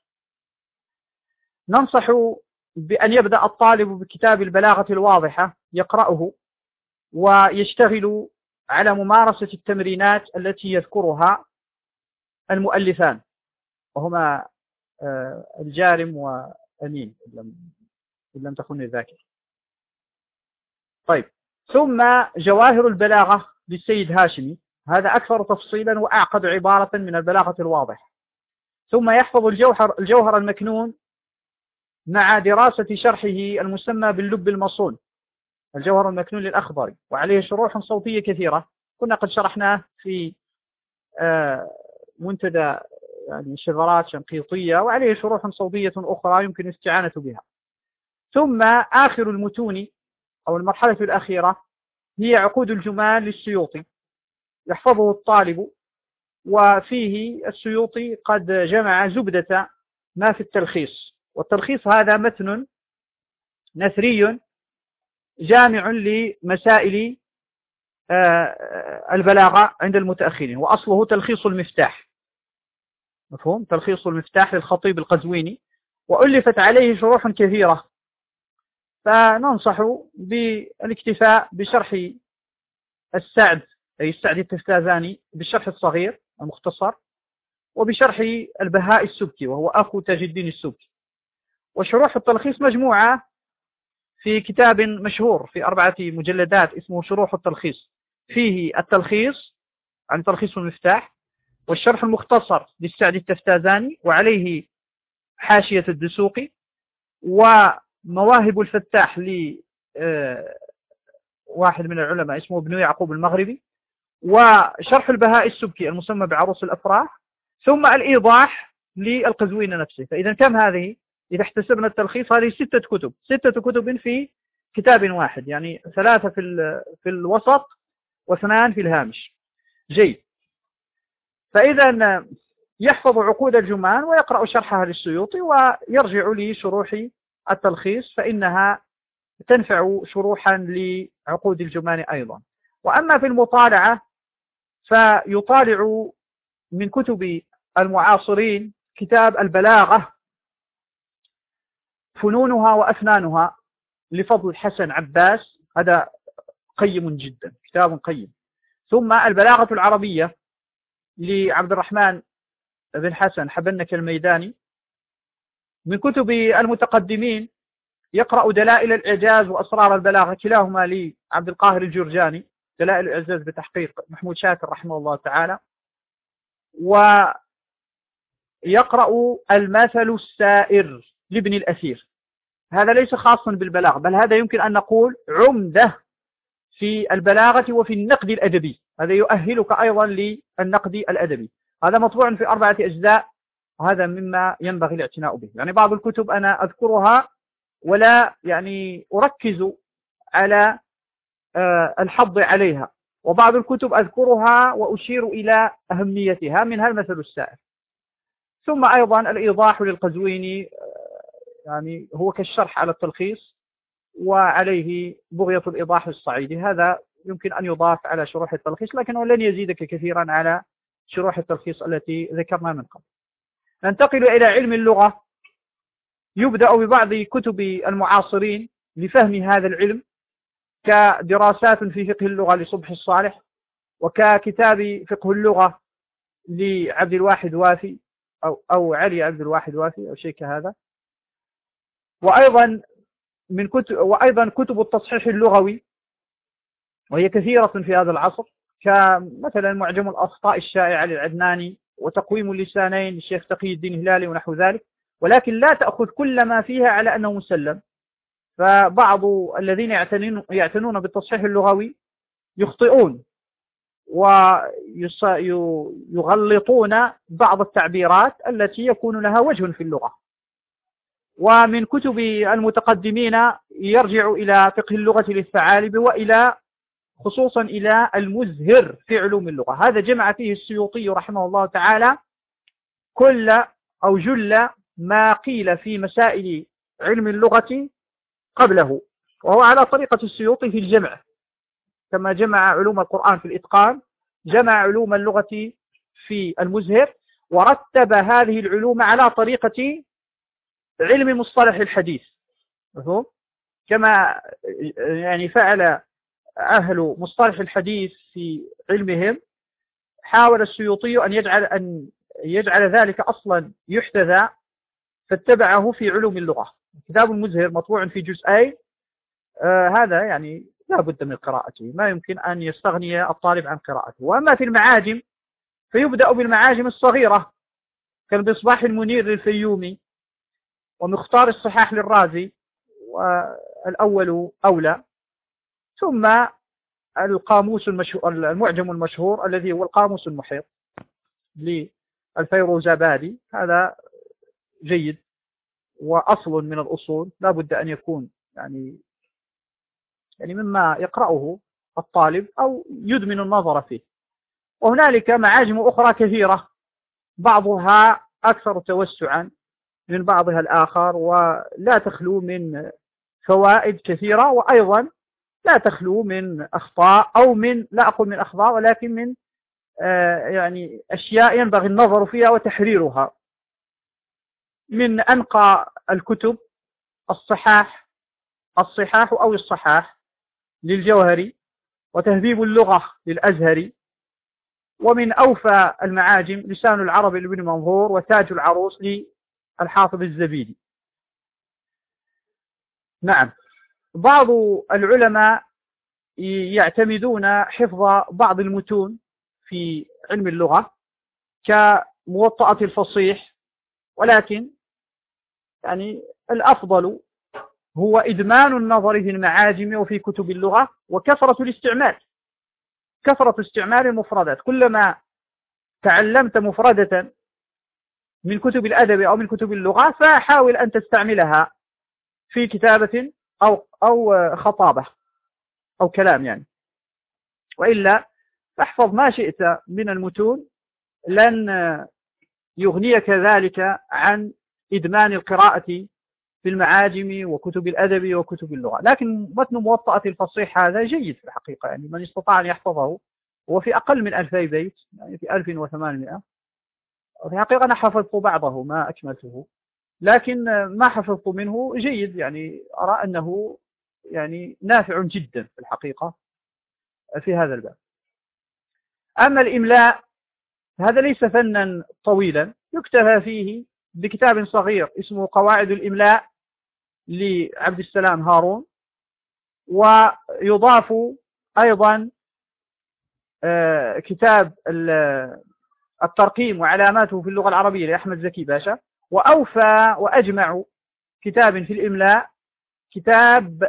ننصح بأن يبدأ الطالب بكتاب البلاغة الواضحة يقرأه ويشتغل على ممارسة التمرينات التي يذكرها المؤلفان وهما الجارم وأمين إن لم تخن الذاكرة. طيب، ثم جواهر البلاغة للسيد هاشمي، هذا أكثر تفصيلا وأعقد عبارة من البلاغة الواضح. ثم يحفظ الجوهر, الجوهر المكنون مع دراسة شرحه المسمى باللب المصون، الجوهر المكنون للأخضري، وعليه شروح صوتية كثيرة كنا قد شرحناه في منتدى يعني شذرات شنقيطية، وعليه شروح صوتية أخرى يمكن الاستعانة بها. ثم آخر المتون أو المرحلة الأخيرة هي عقود الجمال للسيوطي، يحفظه الطالب، وفيه السيوطي قد جمع زبدة ما في التلخيص، والتلخيص هذا متن نثري جامع لمسائل البلاغة عند المتأخرين، وأصله تلخيص المفتاح، مفهوم؟ تلخيص المفتاح للخطيب القزويني، وألفت عليه شروح كثيرة، فننصح بالاكتفاء بشرح السعد أي السعد التفتازاني بالشرح الصغير المختصر، وبشرح البهاء السبكي وهو أخو تاج الدين السبكي. وشروح التلخيص مجموعة في كتاب مشهور في أربعة مجلدات اسمه شروح التلخيص، فيه التلخيص عن تلخيص المفتاح، والشرح المختصر للسعد التفتازاني وعليه حاشية الدسوقي، ومواهب الفتاح لواحد من العلماء اسمه ابن يعقوب المغربي، وشرح البهاء السبكي المسمى بعروس الأفراح، ثم الإيضاح للقزويني نفسه. فإذا كم هذه؟ إذا احتسبنا التلخيص هذه ستة كتب، ستة كتب في كتاب واحد، يعني ثلاثة في في الوسط واثنان في الهامش. جيد. فإذا يحفظ عقود الجمان ويقرأ شرحها للسيوطي ويرجع لشروح التلخيص، فإنها تنفع شروحا لعقود الجمان أيضا. وأما في المطالعة فيطالع من كتب المعاصرين كتاب البلاغة فنونها وأفنانها لفضل حسن عباس، هذا قيم جدا، كتاب قيم. ثم البلاغة العربية لعبد الرحمن بن حسن حبنك الميداني. من كتب المتقدمين يقرأ دلائل الإعجاز وأسرار البلاغة، كلاهما لعبد القاهر الجرجاني، دلائل الإعجاز بتحقيق محمود شاكر رحمه الله تعالى. ويقرأ المثل السائر لابن الأثير، هذا ليس خاصا بالبلاغة، بل هذا يمكن أن نقول عمدة في البلاغة وفي النقد الأدبي، هذا يؤهلك أيضا للنقد الأدبي. هذا مطبوع في أربعة أجزاء، وهذا مما ينبغي الاعتناء به. يعني بعض الكتب أنا أذكرها ولا يعني أركز على الحض عليها، وبعض الكتب أذكرها وأشير إلى أهميتها، منها المثل السائر. ثم أيضا الإيضاح للقزويني، يعني هو كالشرح على التلخيص، وعليه بغية الإيضاح الصعيدي، هذا يمكن أن يضاف على شروح التلخيص، لكنه لن يزيدك كثيرا على شروح التلخيص التي ذكرنا من قبل. ننتقل إلى علم اللغة. يبدأ ببعض كتب المعاصرين لفهم هذا العلم، كدراسات في فقه اللغة لصبح الصالح، وككتاب فقه اللغة لعبد الواحد وافي أو, أو علي عبد الواحد وافي أو شيء كهذا. وأيضا من كتب وأيضا كتب التصحيح اللغوي، وهي كثيرة في هذا العصر، كمثلا معجم الأخطاء الشائعة للعدناني، وتقويم اللسانين للشيخ تقي الدين الهلالي ونحو ذلك، ولكن لا تأخذ كل ما فيها على أنه مسلم. فبعض الذين يعتنون بالتصحيح اللغوي يخطئون ويغلطون بعض التعبيرات التي يكون لها وجه في اللغة. ومن كتب المتقدمين يرجع إلى فقه اللغة للثعالب، وإلى خصوصا إلى المزهر في علوم اللغة، هذا جمع فيه السيوطي رحمه الله تعالى كل أو جل ما قيل في مسائل علم اللغة قبله، وهو على طريقة السيوطي في الجمع، كما جمع علوم القرآن في الإتقان، جمع علوم اللغة في المزهر، ورتب هذه العلوم على طريقة علم مصطلح الحديث، كما يعني فعل أهل مصطلح الحديث في علمهم. حاول السيوطي أن يجعل أن يجعل ذلك أصلا يحتذى، فاتبعه في علوم اللغة. كتاب المزهر مطبوع في جزئين، آه هذا يعني لا بد من قراءته، ما يمكن أن يستغني الطالب عن قراءته. وأما في المعاجم فيبدأ بالمعاجم الصغيرة كالمصباح المنير للفيومي، ومختار الصحاح للرازي، والأول أولى، ثم القاموس المشهور المعجم المشهور الذي هو القاموس المحيط للفيروزابادي، هذا جيد وأصل من الأصول، لا بد أن يكون يعني يعني مما يقرأه الطالب أو يدمن النظر فيه. وهنالك معاجم أخرى كثيرة، بعضها أكثر توسعا من بعضها الآخر، ولا تخلو من فوائد كثيرة، وأيضا لا تخلو من أخطاء، أو من لا أقول من أخطاء ولكن من آه يعني أشياء ينبغي النظر فيها وتحريرها. من أنقى الكتب الصحاح الصحاح أو الصحاح للجوهري، وتهذيب اللغة للأزهري، ومن أوفى المعاجم لسان العرب لابن منظور، وتاج العروس للحافظ الزبيدي. نعم، بعض العلماء يعتمدون حفظ بعض المتون في علم اللغة كموطأة الفصيح، ولكن يعني الأفضل هو إدمان النظر في المعاجم وفي كتب اللغة، وكثرة الاستعمال، كثرة استعمال المفردات. كلما تعلمت مفردة من كتب الأدب أو من كتب اللغة، فحاول أن تستعملها في كتابة أو أو خطابة أو كلام يعني. وإلا فاحفظ ما شئت من المتون، لن يغنيك ذلك عن إدمان القراءة في المعاجم وكتب الأدب وكتب اللغة. لكن متن موطأة الفصيح هذا جيد في الحقيقة، يعني من استطاع أن يحفظه هو في أقل من ألفي بيت، يعني في ألف وثمانمائة. في الحقيقة أنا حفظت بعضه ما أكملته، لكن ما حفظت منه جيد، يعني أرى أنه يعني نافع جدا في الحقيقة في هذا الباب. أما الإملاء هذا ليس فنا طويلا، يكتفى فيه بكتاب صغير اسمه قواعد الإملاء لعبد السلام هارون، ويضاف أيضا كتاب الترقيم وعلاماته في اللغة العربية لأحمد زكي باشا. وأوفى وأجمع كتاب في الإملاء كتاب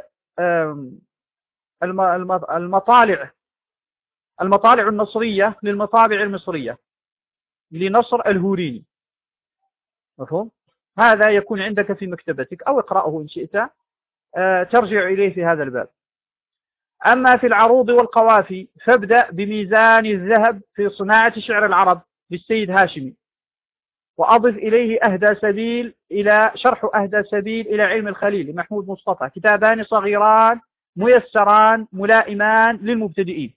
المطالع المطالع النصرية للمطابع المصرية لنصر الهوريني. مفهوم؟ هذا يكون عندك في مكتبتك أو اقرأه إن شئت، ترجع إليه في هذا الباب. أما في العروض والقوافي فابدأ بميزان الذهب في صناعة شعر العرب للسيد هاشمي، وأضف إليه أهدى سبيل إلى شرح أهدى سبيل إلى علم الخليل لمحمود مصطفى، كتابان صغيران ميسران ملائمان للمبتدئين.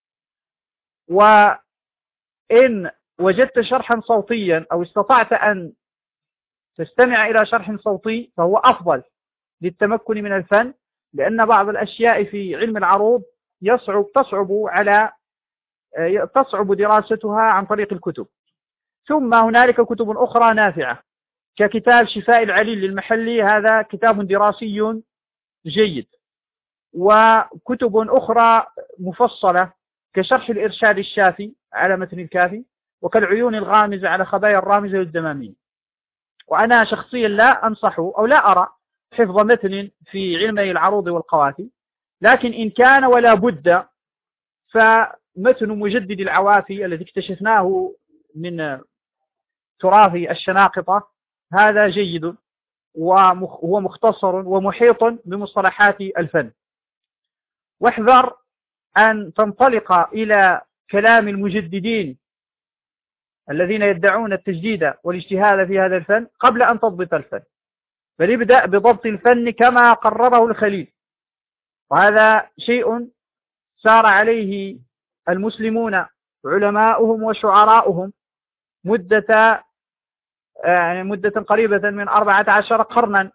وإن وجدت شرحا صوتيا أو استطعت أن تستمع إلى شرح صوتي فهو أفضل للتمكن من الفن، لأن بعض الأشياء في علم العروض يصعب تصعب على تصعب دراستها عن طريق الكتب. ثم هنالك كتب أخرى نافعة ككتاب شفاء العليل للمحلي، هذا كتاب دراسي جيد. وكتب أخرى مفصلة كشرح الإرشاد الشافي على متن الكافي، وكالعيون الغامزة على خبايا الرامزة والدمامين. وأنا شخصيا لا أنصح أو لا أرى حفظ متن في علمي العروض والقوافي، لكن إن كان ولا بد فمتن مجدد العوافي الذي اكتشفناه من تراث الشناقطة هذا جيد، وهو مختصر ومحيط بمصطلحات الفن. واحذر أن تنطلق إلى كلام المجددين الذين يدعون التجديد والاجتهاد في هذا الفن قبل أن تضبط الفن، بل ابدأ بضبط الفن كما قرره الخليل. وهذا شيء سار عليه المسلمون علماؤهم وشعراؤهم مدة يعني مدة قريبة من أربعة عشر قرنا،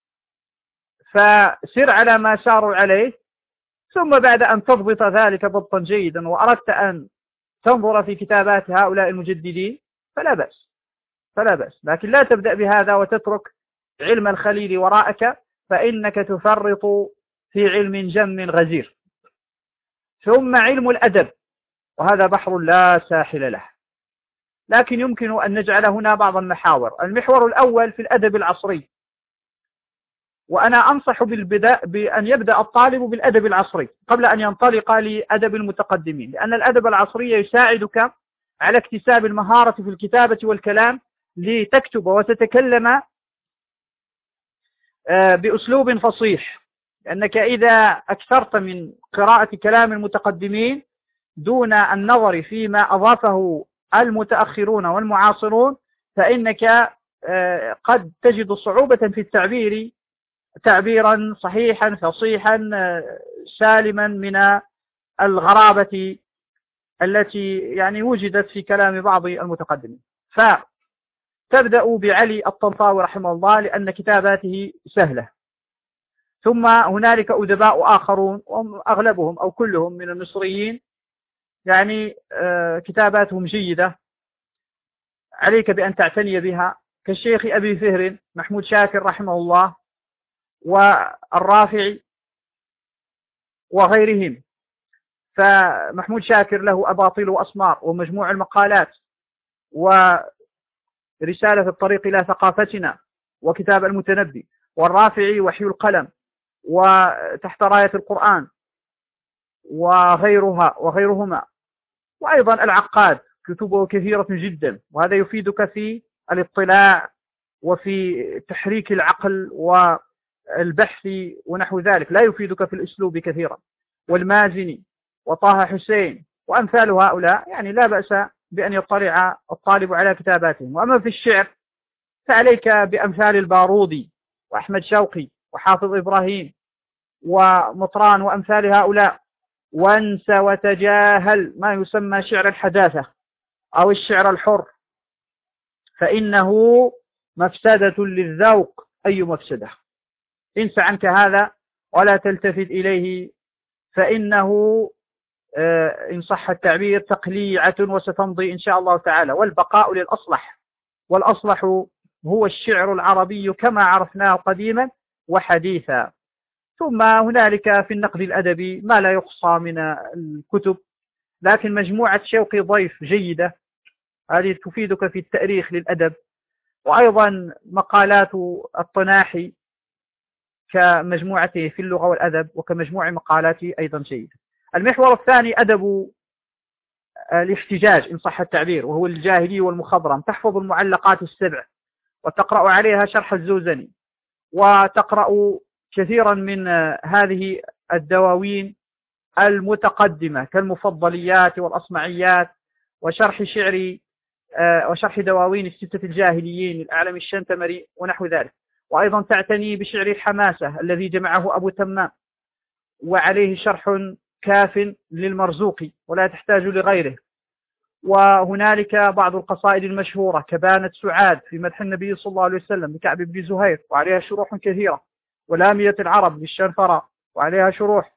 فسر على ما ساروا عليه. ثم بعد أن تضبط ذلك ضبطا جيدا وأردت أن تنظر في كتابات هؤلاء المجددين فلا بأس فلا بأس لكن لا تبدأ بهذا وتترك علم الخليل وراءك، فإنك تفرط في علم جم غزير. ثم علم الأدب، وهذا بحر لا ساحل له، لكن يمكن أن نجعل هنا بعض المحاور. المحور الأول في الأدب العصري، وأنا أنصح بالبداء بأن يبدأ الطالب بالأدب العصري قبل أن ينطلق لأدب المتقدمين، لأن الأدب العصري يساعدك على اكتساب المهارة في الكتابة والكلام لتكتب وتتكلم بأسلوب فصيح، لأنك إذا أكثرت من قراءة كلام المتقدمين دون النظر فيما أضافه المتأخرون والمعاصرون فإنك قد تجد صعوبة في التعبير تعبيرا صحيحا فصيحا سالما من الغرابة التي يعني وجدت في كلام بعض المتقدمين. فتبدأ بعلي الطنطاوي رحمه الله لأن كتاباته سهلة. ثم هنالك أدباء آخرون أغلبهم أو كلهم من المصريين يعني كتاباتهم جيدة، عليك بأن تعتني بها، كالشيخ أبي فهر محمود شاكر رحمه الله والرافعي وغيرهم. فمحمود شاكر له أباطيل وأسمار ومجموع المقالات ورسالة الطريق إلى ثقافتنا وكتاب المتنبي، والرافعي وحي القلم وتحت راية القرآن وغيرها وغيرهما. وأيضا العقاد كتبه كثيرة جدا، وهذا يفيدك في الاطلاع وفي تحريك العقل والبحث ونحو ذلك، لا يفيدك في الأسلوب كثيرا. والمازني وطه حسين وأمثال هؤلاء يعني لا بأس بأن يطلع الطالب على كتاباتهم. وأما في الشعر فعليك بأمثال البارودي وأحمد شوقي وحافظ إبراهيم ومطران وأمثال هؤلاء، وانسى وتجاهل ما يسمى شعر الحداثة أو الشعر الحر، فإنه مفسدة للذوق. أي مفسدة؟ انسى عنك هذا ولا تلتفت إليه، فإنه إن صح التعبير تقليعة وستمضي إن شاء الله تعالى، والبقاء للأصلح. والأصلح هو الشعر العربي كما عرفناه قديما وحديثا. ثم هنالك في النقد الأدبي ما لا يقصى من الكتب، لكن مجموعة شوقي ضيف جيدة، هذه تفيدك في التاريخ للأدب. وأيضا مقالات الطناحي كمجموعته في اللغة والأدب وكمجموع مقالاته أيضا جيدة. المحور الثاني أدب الاحتجاج إن صح التعبير، وهو الجاهلي والمخضرم. تحفظ المعلقات السبع وتقرأ عليها شرح الزوزني، وتقرأ كثيرا من هذه الدواوين المتقدمة كالمفضليات والأصمعيات وشرح شعر وشرح دواوين الستة الجاهليين للأعلم الشنتمري ونحو ذلك. وأيضا تعتني بشعر الحماسة الذي جمعه أبو تمام، وعليه شرح كاف للمرزوقي ولا تحتاج لغيره. وهنالك بعض القصائد المشهورة كبانت سعاد في مدح النبي صلى الله عليه وسلم لكعب بن زهير وعليها شروح كثيرة، ولامية العرب للشنفرة وعليها شروح.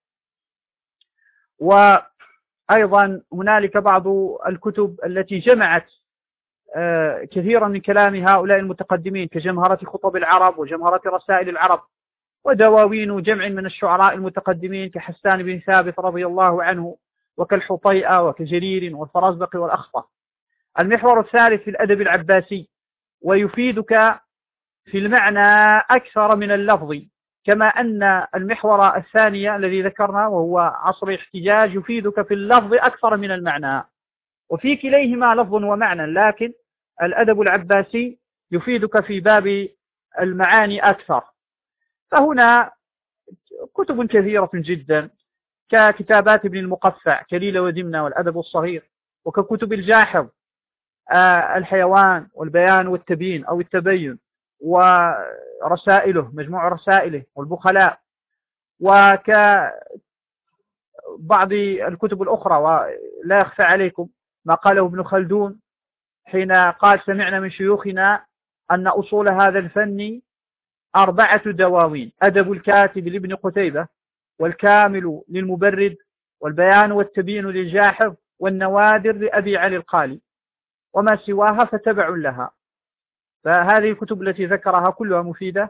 وأيضا هنالك بعض الكتب التي جمعت كثيرا من كلام هؤلاء المتقدمين كجمهرة خطب العرب وجمهرة رسائل العرب، ودواوين جمع من الشعراء المتقدمين كحسان بن ثابت رضي الله عنه وكالحطيئة وكجرير والفرزدق والأخطى. المحور الثالث في الأدب العباسي، ويفيدك في المعنى أكثر من اللفظ، كما أن المحور الثاني الذي ذكرنا وهو عصر الاحتجاج يفيدك في اللفظ أكثر من المعنى، وفي كليهما لفظ ومعنى، لكن الأدب العباسي يفيدك في باب المعاني أكثر. فهنا كتب كثيرة جدا ككتابات ابن المقفع كليلة ودمنة والأدب الصغير، وككتب الجاحظ الحيوان والبيان والتبيين أو التبين ورسائله مجموع رسائله والبخلاء، وكبعض الكتب الأخرى. ولا يخفى عليكم ما قاله ابن خلدون حين قال سمعنا من شيوخنا أن أصول هذا الفن أربعة دواوين: أدب الكاتب لابن قتيبة، والكامل للمبرد، والبيان والتبيين للجاحظ، والنوادر لأبي علي القالي، وما سواها فتبع لها. فهذه الكتب التي ذكرها كلها مفيدة.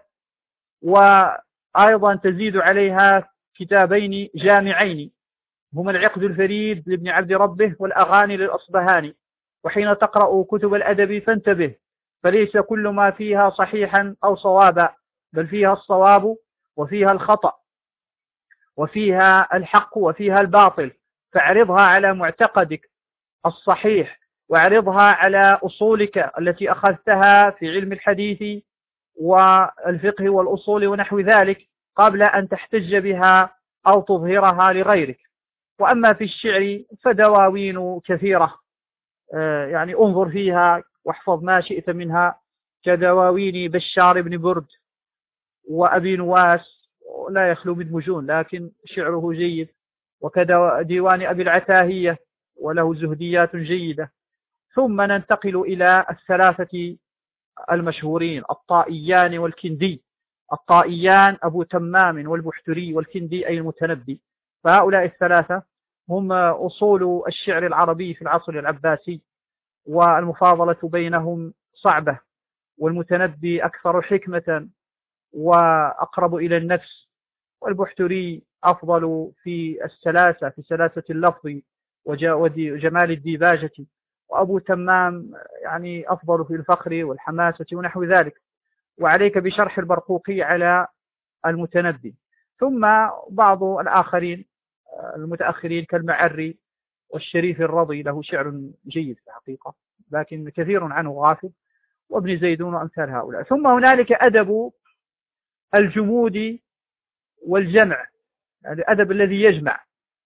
وأيضا تزيد عليها كتابين جامعين هما العقد الفريد لابن عبد ربه والأغاني للأصبهاني. وحين تقرأ كتب الأدب فانتبه، فليس كل ما فيها صحيحا أو صوابا، بل فيها الصواب وفيها الخطأ وفيها الحق وفيها الباطل، فاعرضها على معتقدك الصحيح، واعرضها على أصولك التي أخذتها في علم الحديث والفقه والأصول ونحو ذلك قبل أن تحتج بها أو تظهرها لغيرك. وأما في الشعر فدواوين كثيرة، يعني انظر فيها واحفظ ما شئت منها، كدواوين بشار بن برد وأبي نواس، لا يخلو من مجون لكن شعره جيد، وكديوان أبي العتاهية وله زهديات جيدة. ثم ننتقل إلى الثلاثة المشهورين الطائيان والكندي. الطائيان أبو تمام والبحتري، والكندي أي المتنبي. فهؤلاء الثلاثة هم أصول الشعر العربي في العصر العباسي، والمفاضلة بينهم صعبة، والمتنبي أكثر حكمة وأقرب إلى النفس، والبحتري أفضل في السلاسة في سلاسة اللفظ وجمال الديباجة، وأبو تمام يعني أفضل في الفخر والحماسة ونحو ذلك. وعليك بشرح البرقوقي على المتنبي. ثم بعض الآخرين المتأخرين كالمعري والشريف الرضي له شعر جيد في الحقيقة، لكن كثير عنه غافل. وابن زيدون وأمثال هؤلاء. ثم هنالك أدب الجمود والجمع، يعني الأدب الذي يجمع،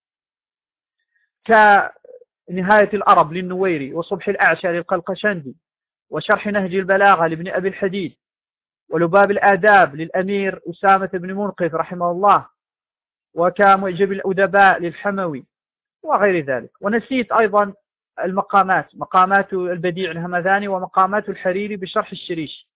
كنهاية الأرب للنويري، وصبح الأعشى للقلقشندي، وشرح نهج البلاغة لابن أبي الحديد، ولباب الآداب للأمير أسامة بن منقذ رحمه الله، وكمعجب الأدباء للحموي وغير ذلك. ونسيت أيضا المقامات، مقامات البديع الهمذاني ومقامات الحريري بشرح الشريش.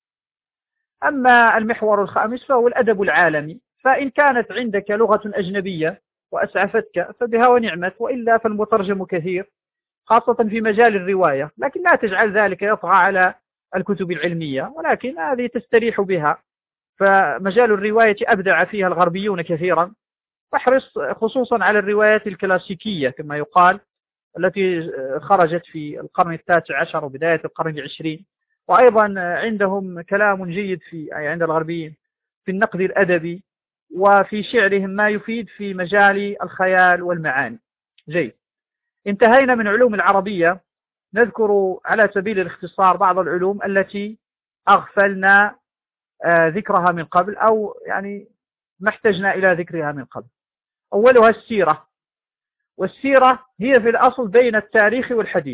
أما المحور الخامس فهو الأدب العالمي، فإن كانت عندك لغة أجنبية وأسعفتك فبها ونعمت، وإلا فالمترجم كثير خاصة في مجال الرواية، لكن لا تجعل ذلك يطغى على الكتب العلمية، ولكن هذه تستريح بها. فمجال الرواية أبدع فيها الغربيون كثيرا، واحرص خصوصا على الروايات الكلاسيكية كما يقال، التي خرجت في القرن التاسع عشر وبداية القرن العشرين. وأيضا عندهم كلام جيد في أي عند الغربيين في النقد الأدبي، وفي شعرهم ما يفيد في مجال الخيال والمعاني. جيد، انتهينا من علوم العربية. نذكر على سبيل الاختصار بعض العلوم التي أغفلنا ذكرها من قبل، أو يعني ما احتجنا إلى ذكرها من قبل. أولها السيرة، والسيرة هي في الأصل بين التاريخ والحديث.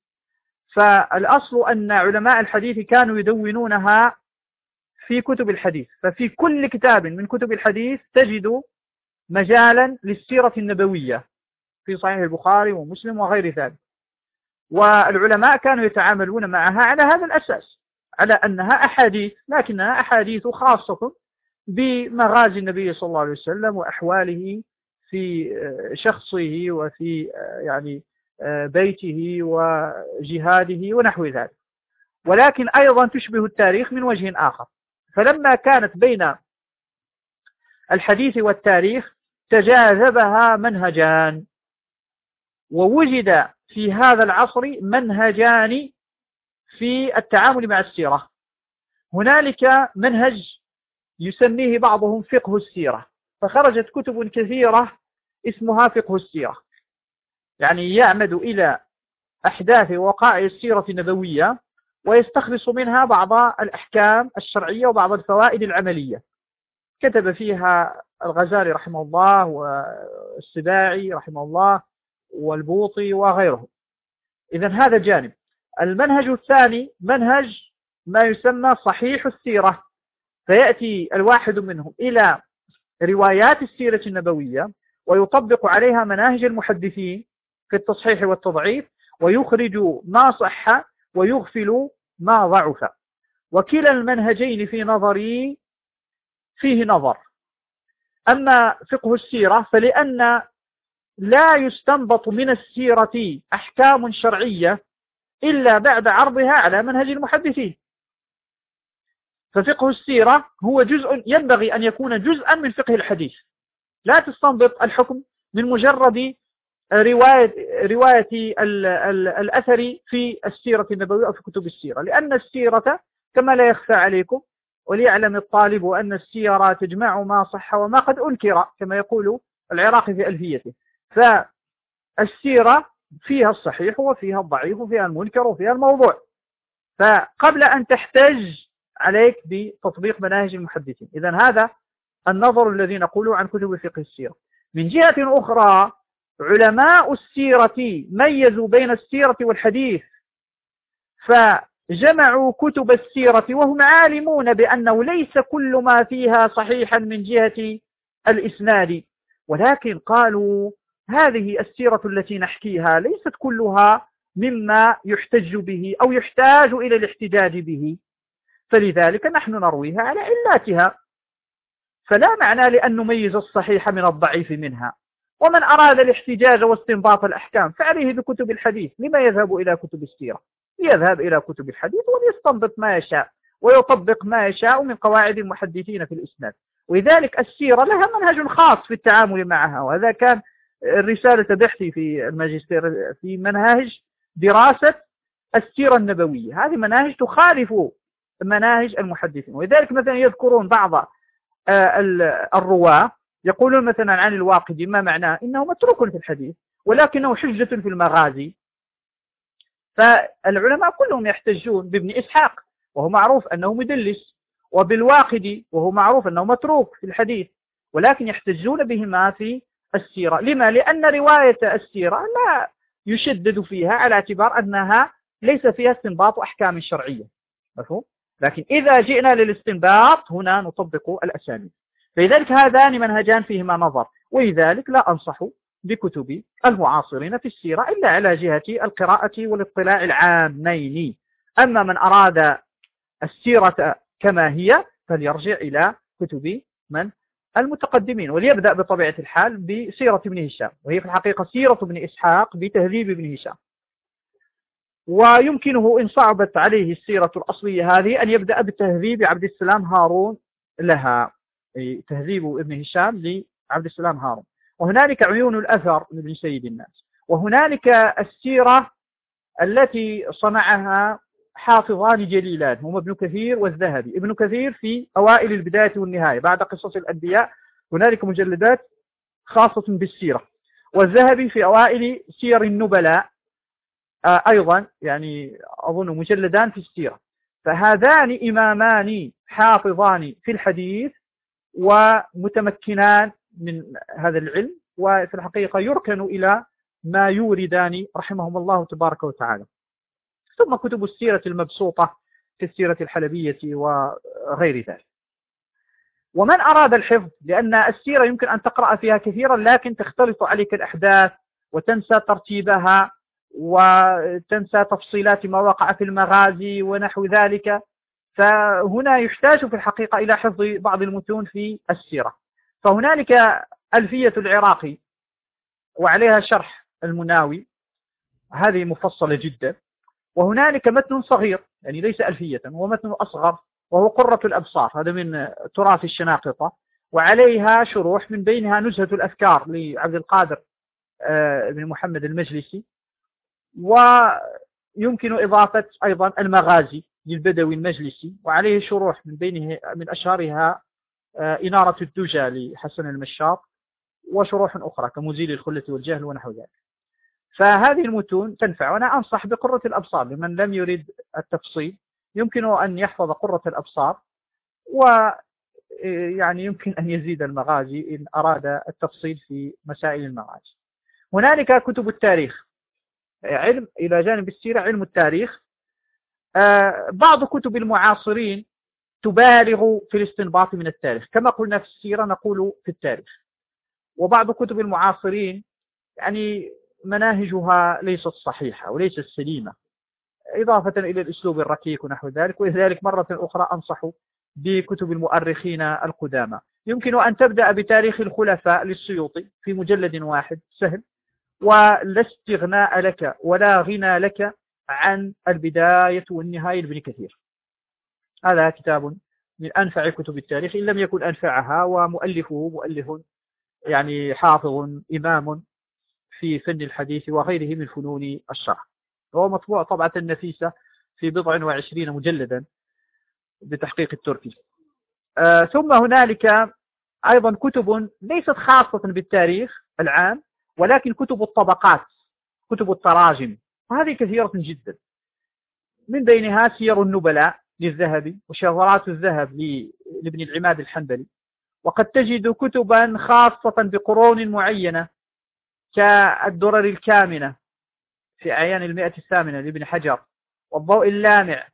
فالأصل أن علماء الحديث كانوا يدونونها في كتب الحديث، ففي كل كتاب من كتب الحديث تجد مجالا للسيرة النبوية في صحيح البخاري ومسلم وغير ذلك. والعلماء كانوا يتعاملون معها على هذا الأساس، على أنها أحاديث، لكنها أحاديث خاصة بمغازي النبي صلى الله عليه وسلم وأحواله في شخصه وفي يعني بيته وجهاده ونحو ذلك، ولكن أيضا تشبه التاريخ من وجه آخر. فلما كانت بين الحديث والتاريخ تجاذبها منهجان، ووجد في هذا العصر منهجان في التعامل مع السيرة. هنالك منهج يسميه بعضهم فقه السيرة، فخرجت كتب كثيرة اسمها فقه السيرة، يعني يعمد إلى أحداث ووقائع السيرة النبوية ويستخلص منها بعض الأحكام الشرعية وبعض الفوائد العملية. كتب فيها الغزالي رحمه الله والسباعي رحمه الله والبوطي وغيرهم. إذن هذا جانب. المنهج الثاني منهج ما يسمى صحيح السيرة، فيأتي الواحد منهم إلى روايات السيرة النبوية ويطبق عليها مناهج المحدثين في التصحيح والتضعيف، ويخرج ما صح ويغفل ما ضعف. وكلا المنهجين في نظري فيه نظر. أما فقه السيرة فلأن لا يستنبط من السيرة أحكام شرعية إلا بعد عرضها على منهج المحدثين، ففقه السيرة هو جزء ينبغي أن يكون جزءا من فقه الحديث. لا تستنبط الحكم من مجرد رواية, رواية ال ال الأثر في السيرة النبوية أو في كتب السيرة، لأن السيرة كما لا يخفى عليكم وليعلم الطالب أن السيرة تجمع ما صح وما قد أنكر كما يقول العراقي في ألفيته. فالسيرة فيها الصحيح وفيها الضعيف وفيها المنكر وفيها الموضوع، فقبل أن تحتاج عليك بتطبيق مناهج المحدثين. إذن هذا النظر الذي نقوله عن كتب فقه السيرة. من جهة أخرى علماء السيرة ميزوا بين السيرة والحديث، فجمعوا كتب السيرة وهم عالمون بأنه ليس كل ما فيها صحيحا من جهة الإسناد، ولكن قالوا هذه السيرة التي نحكيها ليست كلها مما يحتج به أو يحتاج إلى الاحتجاج به، فلذلك نحن نرويها على علاتها، فلا معنى لأن نميز الصحيح من الضعيف منها. ومن أراد الاحتجاج واستنباط الأحكام فعليه بكتب الحديث. لما يذهب إلى كتب السيرة؟ يذهب إلى كتب الحديث ويستنبط ما يشاء ويطبق ما يشاء من قواعد المحدثين في الإسناد. ولذلك السيرة لها منهج خاص في التعامل معها، وهذا كان الرسالة بحثي في الماجستير في مناهج دراسة السيرة النبوية. هذه مناهج تخالف مناهج المحدثين، ولذلك مثلا يذكرون بعض الرواة يقولون مثلا عن الواقدي ما معناه إنه متروك في الحديث ولكنه حجة في المغازي. فالعلماء كلهم يحتجون بابن إسحاق وهو معروف أنه مدلس، وبالواقدي وهو معروف أنه متروك في الحديث، ولكن يحتجون بهما في السيرة. لما؟ لأن رواية السيرة لا يشدد فيها على اعتبار أنها ليس فيها استنباط أحكام شرعية، مفهوم؟ لكن إذا جئنا للاستنباط هنا نطبق الأسانيد. فلذلك هذان منهجان فيهما نظر، ولذلك لا أنصح بكتب المعاصرين في السيرة إلا على جهة القراءة والاطلاع العامين. أما من أراد السيرة كما هي فليرجع إلى كتب من المتقدمين، وليبدأ بطبيعة الحال بسيرة ابن هشام، وهي في الحقيقة سيرة ابن إسحاق بتهذيب ابن هشام. ويمكنه إن صعبت عليه السيرة الأصلية هذه أن يبدأ بتهذيب عبد السلام هارون لها، تهذيب ابن هشام لعبد السلام هارون. وهنالك عيون الأثر لابن سيد الناس، وهنالك السيرة التي صنعها حافظان جليلان هما ابن كثير والذهبي. ابن كثير في أوائل البداية والنهاية بعد قصص الأنبياء، هنالك مجلدات خاصة بالسيرة، والذهبي في أوائل سير النبلاء أيضا يعني أظن مجلدان في السيرة. فهذان إمامان حافظان في الحديث ومتمكنان من هذا العلم، وفي الحقيقة يركن إلى ما يوردان رحمهم الله تبارك وتعالى. ثم كتب السيرة المبسوطة في السيرة الحلبية وغير ذلك. ومن أراد الحفظ، لأن السيرة يمكن أن تقرأ فيها كثيرا لكن تختلط عليك الأحداث وتنسى ترتيبها وتنسى تفصيلات ما وقع في المغازي ونحو ذلك، فهنا يحتاج في الحقيقة إلى حفظ بعض المتون في السيرة. فهنالك ألفية العراقي وعليها شرح المناوي، هذه مفصلة جدا. وهنالك متن صغير يعني ليس ألفية، هو متن أصغر وهو قرة الأبصار، هذا من تراث الشناقطة، وعليها شروح من بينها نزهة الأفكار لعبد القادر بن محمد المجلسي. ويمكن إضافة أيضا المغازي للبدوي المجلسي، وعليه شروح من بينه من أشهرها إنارة الدجى لحسن المشاط، وشروح أخرى كمزيل الخلة والجهل ونحو ذلك. فهذه المتون تنفع، وأنا أنصح بقرة الأبصار لمن لم يريد التفصيل، يمكن أن يحفظ قرة الأبصار، ويعني يمكن أن يزيد المغازي إن أراد التفصيل في مسائل المغازي. هنالك كتب التاريخ، علم إلى جانب السيرة علم التاريخ. بعض كتب المعاصرين تبالغ في الاستنباط من التاريخ، كما قلنا في السيرة نقول في التاريخ. وبعض كتب المعاصرين يعني مناهجها ليست صحيحة وليست سليمة، إضافة إلى الأسلوب الركيك ونحو ذلك. ولذلك مرة أخرى أنصح بكتب المؤرخين القدامى. يمكن أن تبدأ بتاريخ الخلفاء للسيوطي في مجلد واحد سهل، ولا استغناء لك ولا غنى لك عن البداية والنهاية لابن كثير. هذا كتاب من أنفع كتب التاريخ إن لم يكن أنفعها، ومؤلفه مؤلف يعني حافظ إمام في فن الحديث وغيره من فنون الشرع. هو مطبوع طبعة نفيسة في بضع وعشرين مجلدا بتحقيق التركي. آه ثم هنالك أيضا كتب ليست خاصة بالتاريخ العام، ولكن كتب الطبقات، كتب التراجم، وهذه كثيرة جدا. من بينها سير النبلاء للذهبي، وشذرات الذهب لابن العماد الحنبلي. وقد تجد كتبا خاصة بقرون معينة كالدرر الكامنة في أعيان المئة الثامنة لابن حجر، والضوء اللامع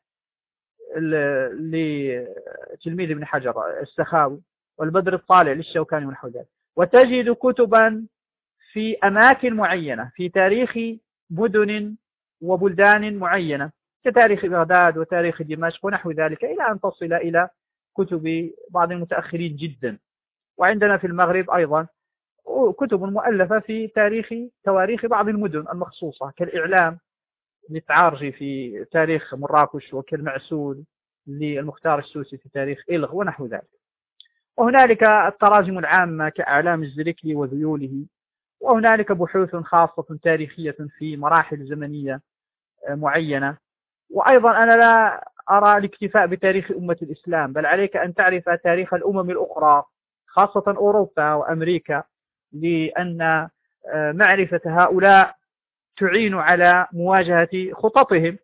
لتلميذ ابن حجر السخاوي، والبدر الطالع للشوكاني ونحو ذلك. وتجد كتبا في أماكن معينة في تاريخ مدن وبلدان معينة كتاريخ بغداد وتاريخ دمشق ونحو ذلك، إلى أن تصل إلى كتب بعض المتأخرين جدا. وعندنا في المغرب أيضا كتب مؤلفة في تاريخ تواريخ بعض المدن المخصوصة كالإعلام للتعارجي في تاريخ مراكش، وكالمعسول للمختار السوسي في تاريخ إلغ ونحو ذلك. وهنالك التراجم العامة كأعلام الزركلي وذيوله. وهنالك بحوث خاصة تاريخية في مراحل زمنية معينة. وأيضا أنا لا أرى الاكتفاء بتاريخ أمة الإسلام، بل عليك أن تعرف تاريخ الأمم الأخرى خاصة أوروبا وأمريكا، لأن معرفة هؤلاء تعين على مواجهة خططهم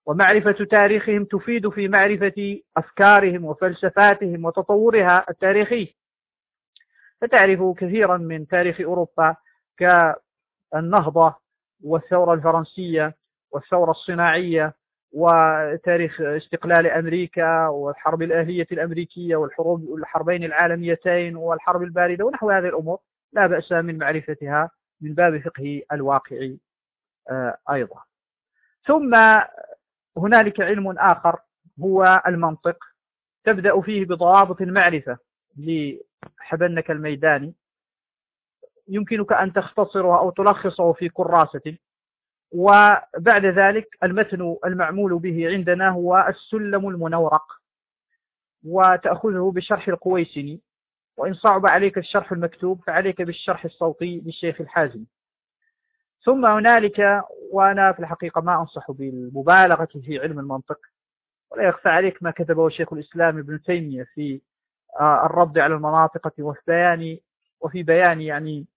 ومعرفة تاريخهم تفيد في معرفة أفكارهم وفلسفاتهم وتطورها التاريخي. فتعرف كثيرا من تاريخ أوروبا كالنهضة والثورة الفرنسية والثورة الصناعية وتاريخ استقلال أمريكا والحرب الأهلية الأمريكية والحروب الحربين العالميتين والحرب الباردة ونحو هذه الأمور، لا بأس من معرفتها من باب فقه الواقع أيضا. ثم هنالك علم آخر هو المنطق، تبدأ فيه بضوابط المعرفة لحبنك الميداني، يمكنك أن تختصره أو تلخصه في كراسة، وبعد ذلك المتن المعمول به عندنا هو السلم المنورق، وتأخذه بشرح القويسني، وإن صعب عليك الشرح المكتوب فعليك بالشرح الصوتي للشيخ الحازمي. ثم هنالك، وأنا في الحقيقة ما أنصح بالمبالغة في علم المنطق، ولا يخفى عليك ما كتبه شيخ الإسلام ابن تيمية في الرد على المناطق وفي بيان وفي بيان يعني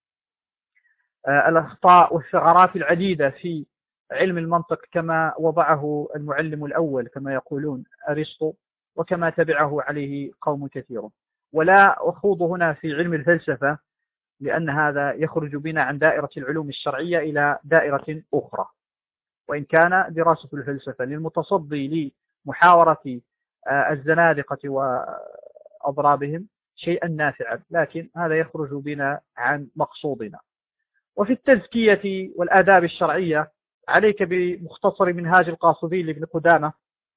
الأخطاء والثغرات العديدة في علم المنطق، كما وضعه المعلم الأول كما يقولون أرسطو، وكما تبعه عليه قوم كثير. ولا أخوض هنا في علم الفلسفة، لأن هذا يخرج بنا عن دائرة العلوم الشرعية إلى دائرة أخرى، وإن كان دراسة الفلسفة للمتصدي لمحاورة الزنادقة وأضرابهم شيئا نافعا، لكن هذا يخرج بنا عن مقصودنا. وفي التزكية والآداب الشرعية عليك بمختصر منهاج القاصدين لابن قدامة،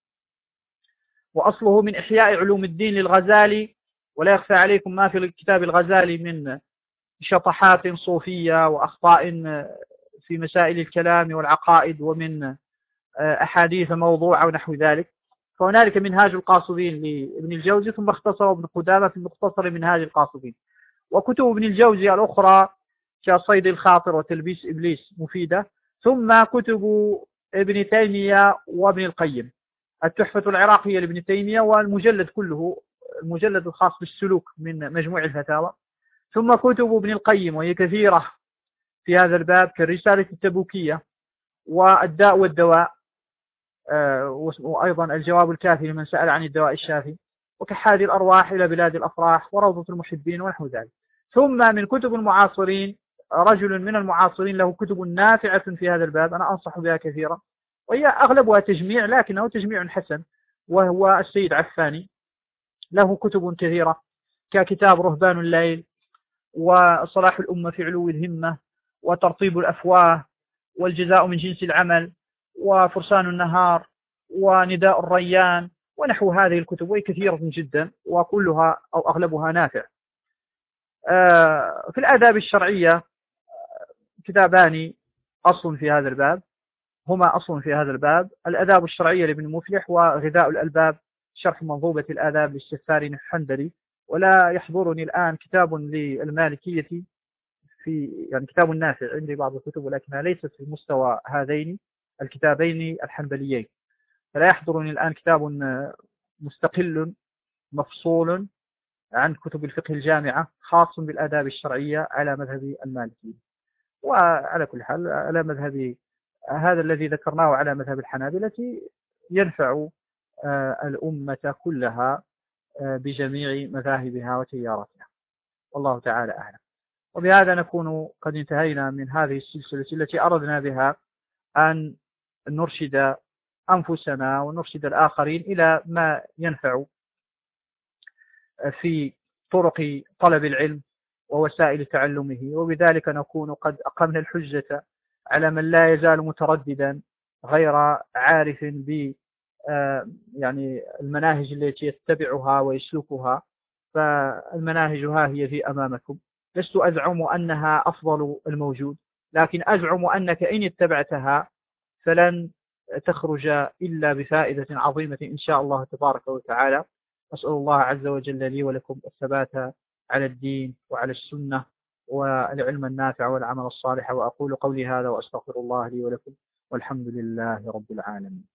وأصله من إحياء علوم الدين للغزالي، ولا يخفى عليكم ما في كتاب الغزالي من شطحات صوفية وأخطاء في مسائل الكلام والعقائد ومن أحاديث موضوعة ونحو ذلك. فهنالك منهاج القاصدين لابن الجوزي، ثم اختصر ابن قدامة في مختصر منهاج القاصدين. وكتب ابن الجوزي الأخرى كصيد الخاطر وتلبيس إبليس مفيدة، ثم كتب ابن تيمية وابن القيم، التحفة العراقية لابن تيمية والمجلد كله، المجلد الخاص بالسلوك من مجموع الفتاوى، ثم كتب ابن القيم وهي كثيرة في هذا الباب كالرسالة التبوكية والداء والدواء، وأيضا الجواب الكافي لمن سأل عن الدواء الشافي، وكحادي الأرواح إلى بلاد الأفراح وروضة المحبين ونحو ذلك. ثم من كتب المعاصرين رجل من المعاصرين له كتب نافعة في هذا الباب أنا أنصح بها كثيرا، وهي أغلبها تجميع لكنه تجميع حسن، وهو السيد عفاني، له كتب كثيرة ككتاب رهبان الليل وصلاح الأمة في علو الهمة وترطيب الأفواه والجزاء من جنس العمل وفرسان النهار ونداء الريان ونحو هذه الكتب، وهي كثيرة جدا وكلها أو أغلبها نافع. في الآداب الشرعية كتابان أصل في هذا الباب، هما أصل في هذا الباب: الآداب الشرعية لابن مفلح، وغذاء الألباب شرح منظومة الآداب للسفاري الحنبلي. ولا يحضرني الآن كتاب للمالكية في يعني كتاب نافع، عندي بعض الكتب ولكنها ليست في مستوى هذين الكتابين الحنبليين، فلا يحضرني الآن كتاب مستقل مفصول عن كتب الفقه الجامعة خاص بالآداب الشرعية على مذهب المالكي. وعلى كل حال على مذهب هذا الذي ذكرناه على مذهب الحنابلة ينفع الأمة كلها بجميع مذاهبها وتياراتها، والله تعالى أعلم. وبهذا نكون قد انتهينا من هذه السلسلة التي أردنا بها أن نرشد أنفسنا ونرشد الآخرين إلى ما ينفع في طرق طلب العلم ووسائل تعلمه، وبذلك نكون قد أقمنا الحجة على من لا يزال مترددا غير عارف ب يعني المناهج التي يتبعها ويسلكها. فالمناهج ها هي في أمامكم، لست أزعم أنها أفضل الموجود، لكن أزعم أنك إن اتبعتها فلن تخرج إلا بفائدة عظيمة إن شاء الله تبارك وتعالى. أسأل الله عز وجل لي ولكم الثبات على الدين وعلى السنة والعلم النافع والعمل الصالح، وأقول قولي هذا وأستغفر الله لي ولكم، والحمد لله رب العالمين.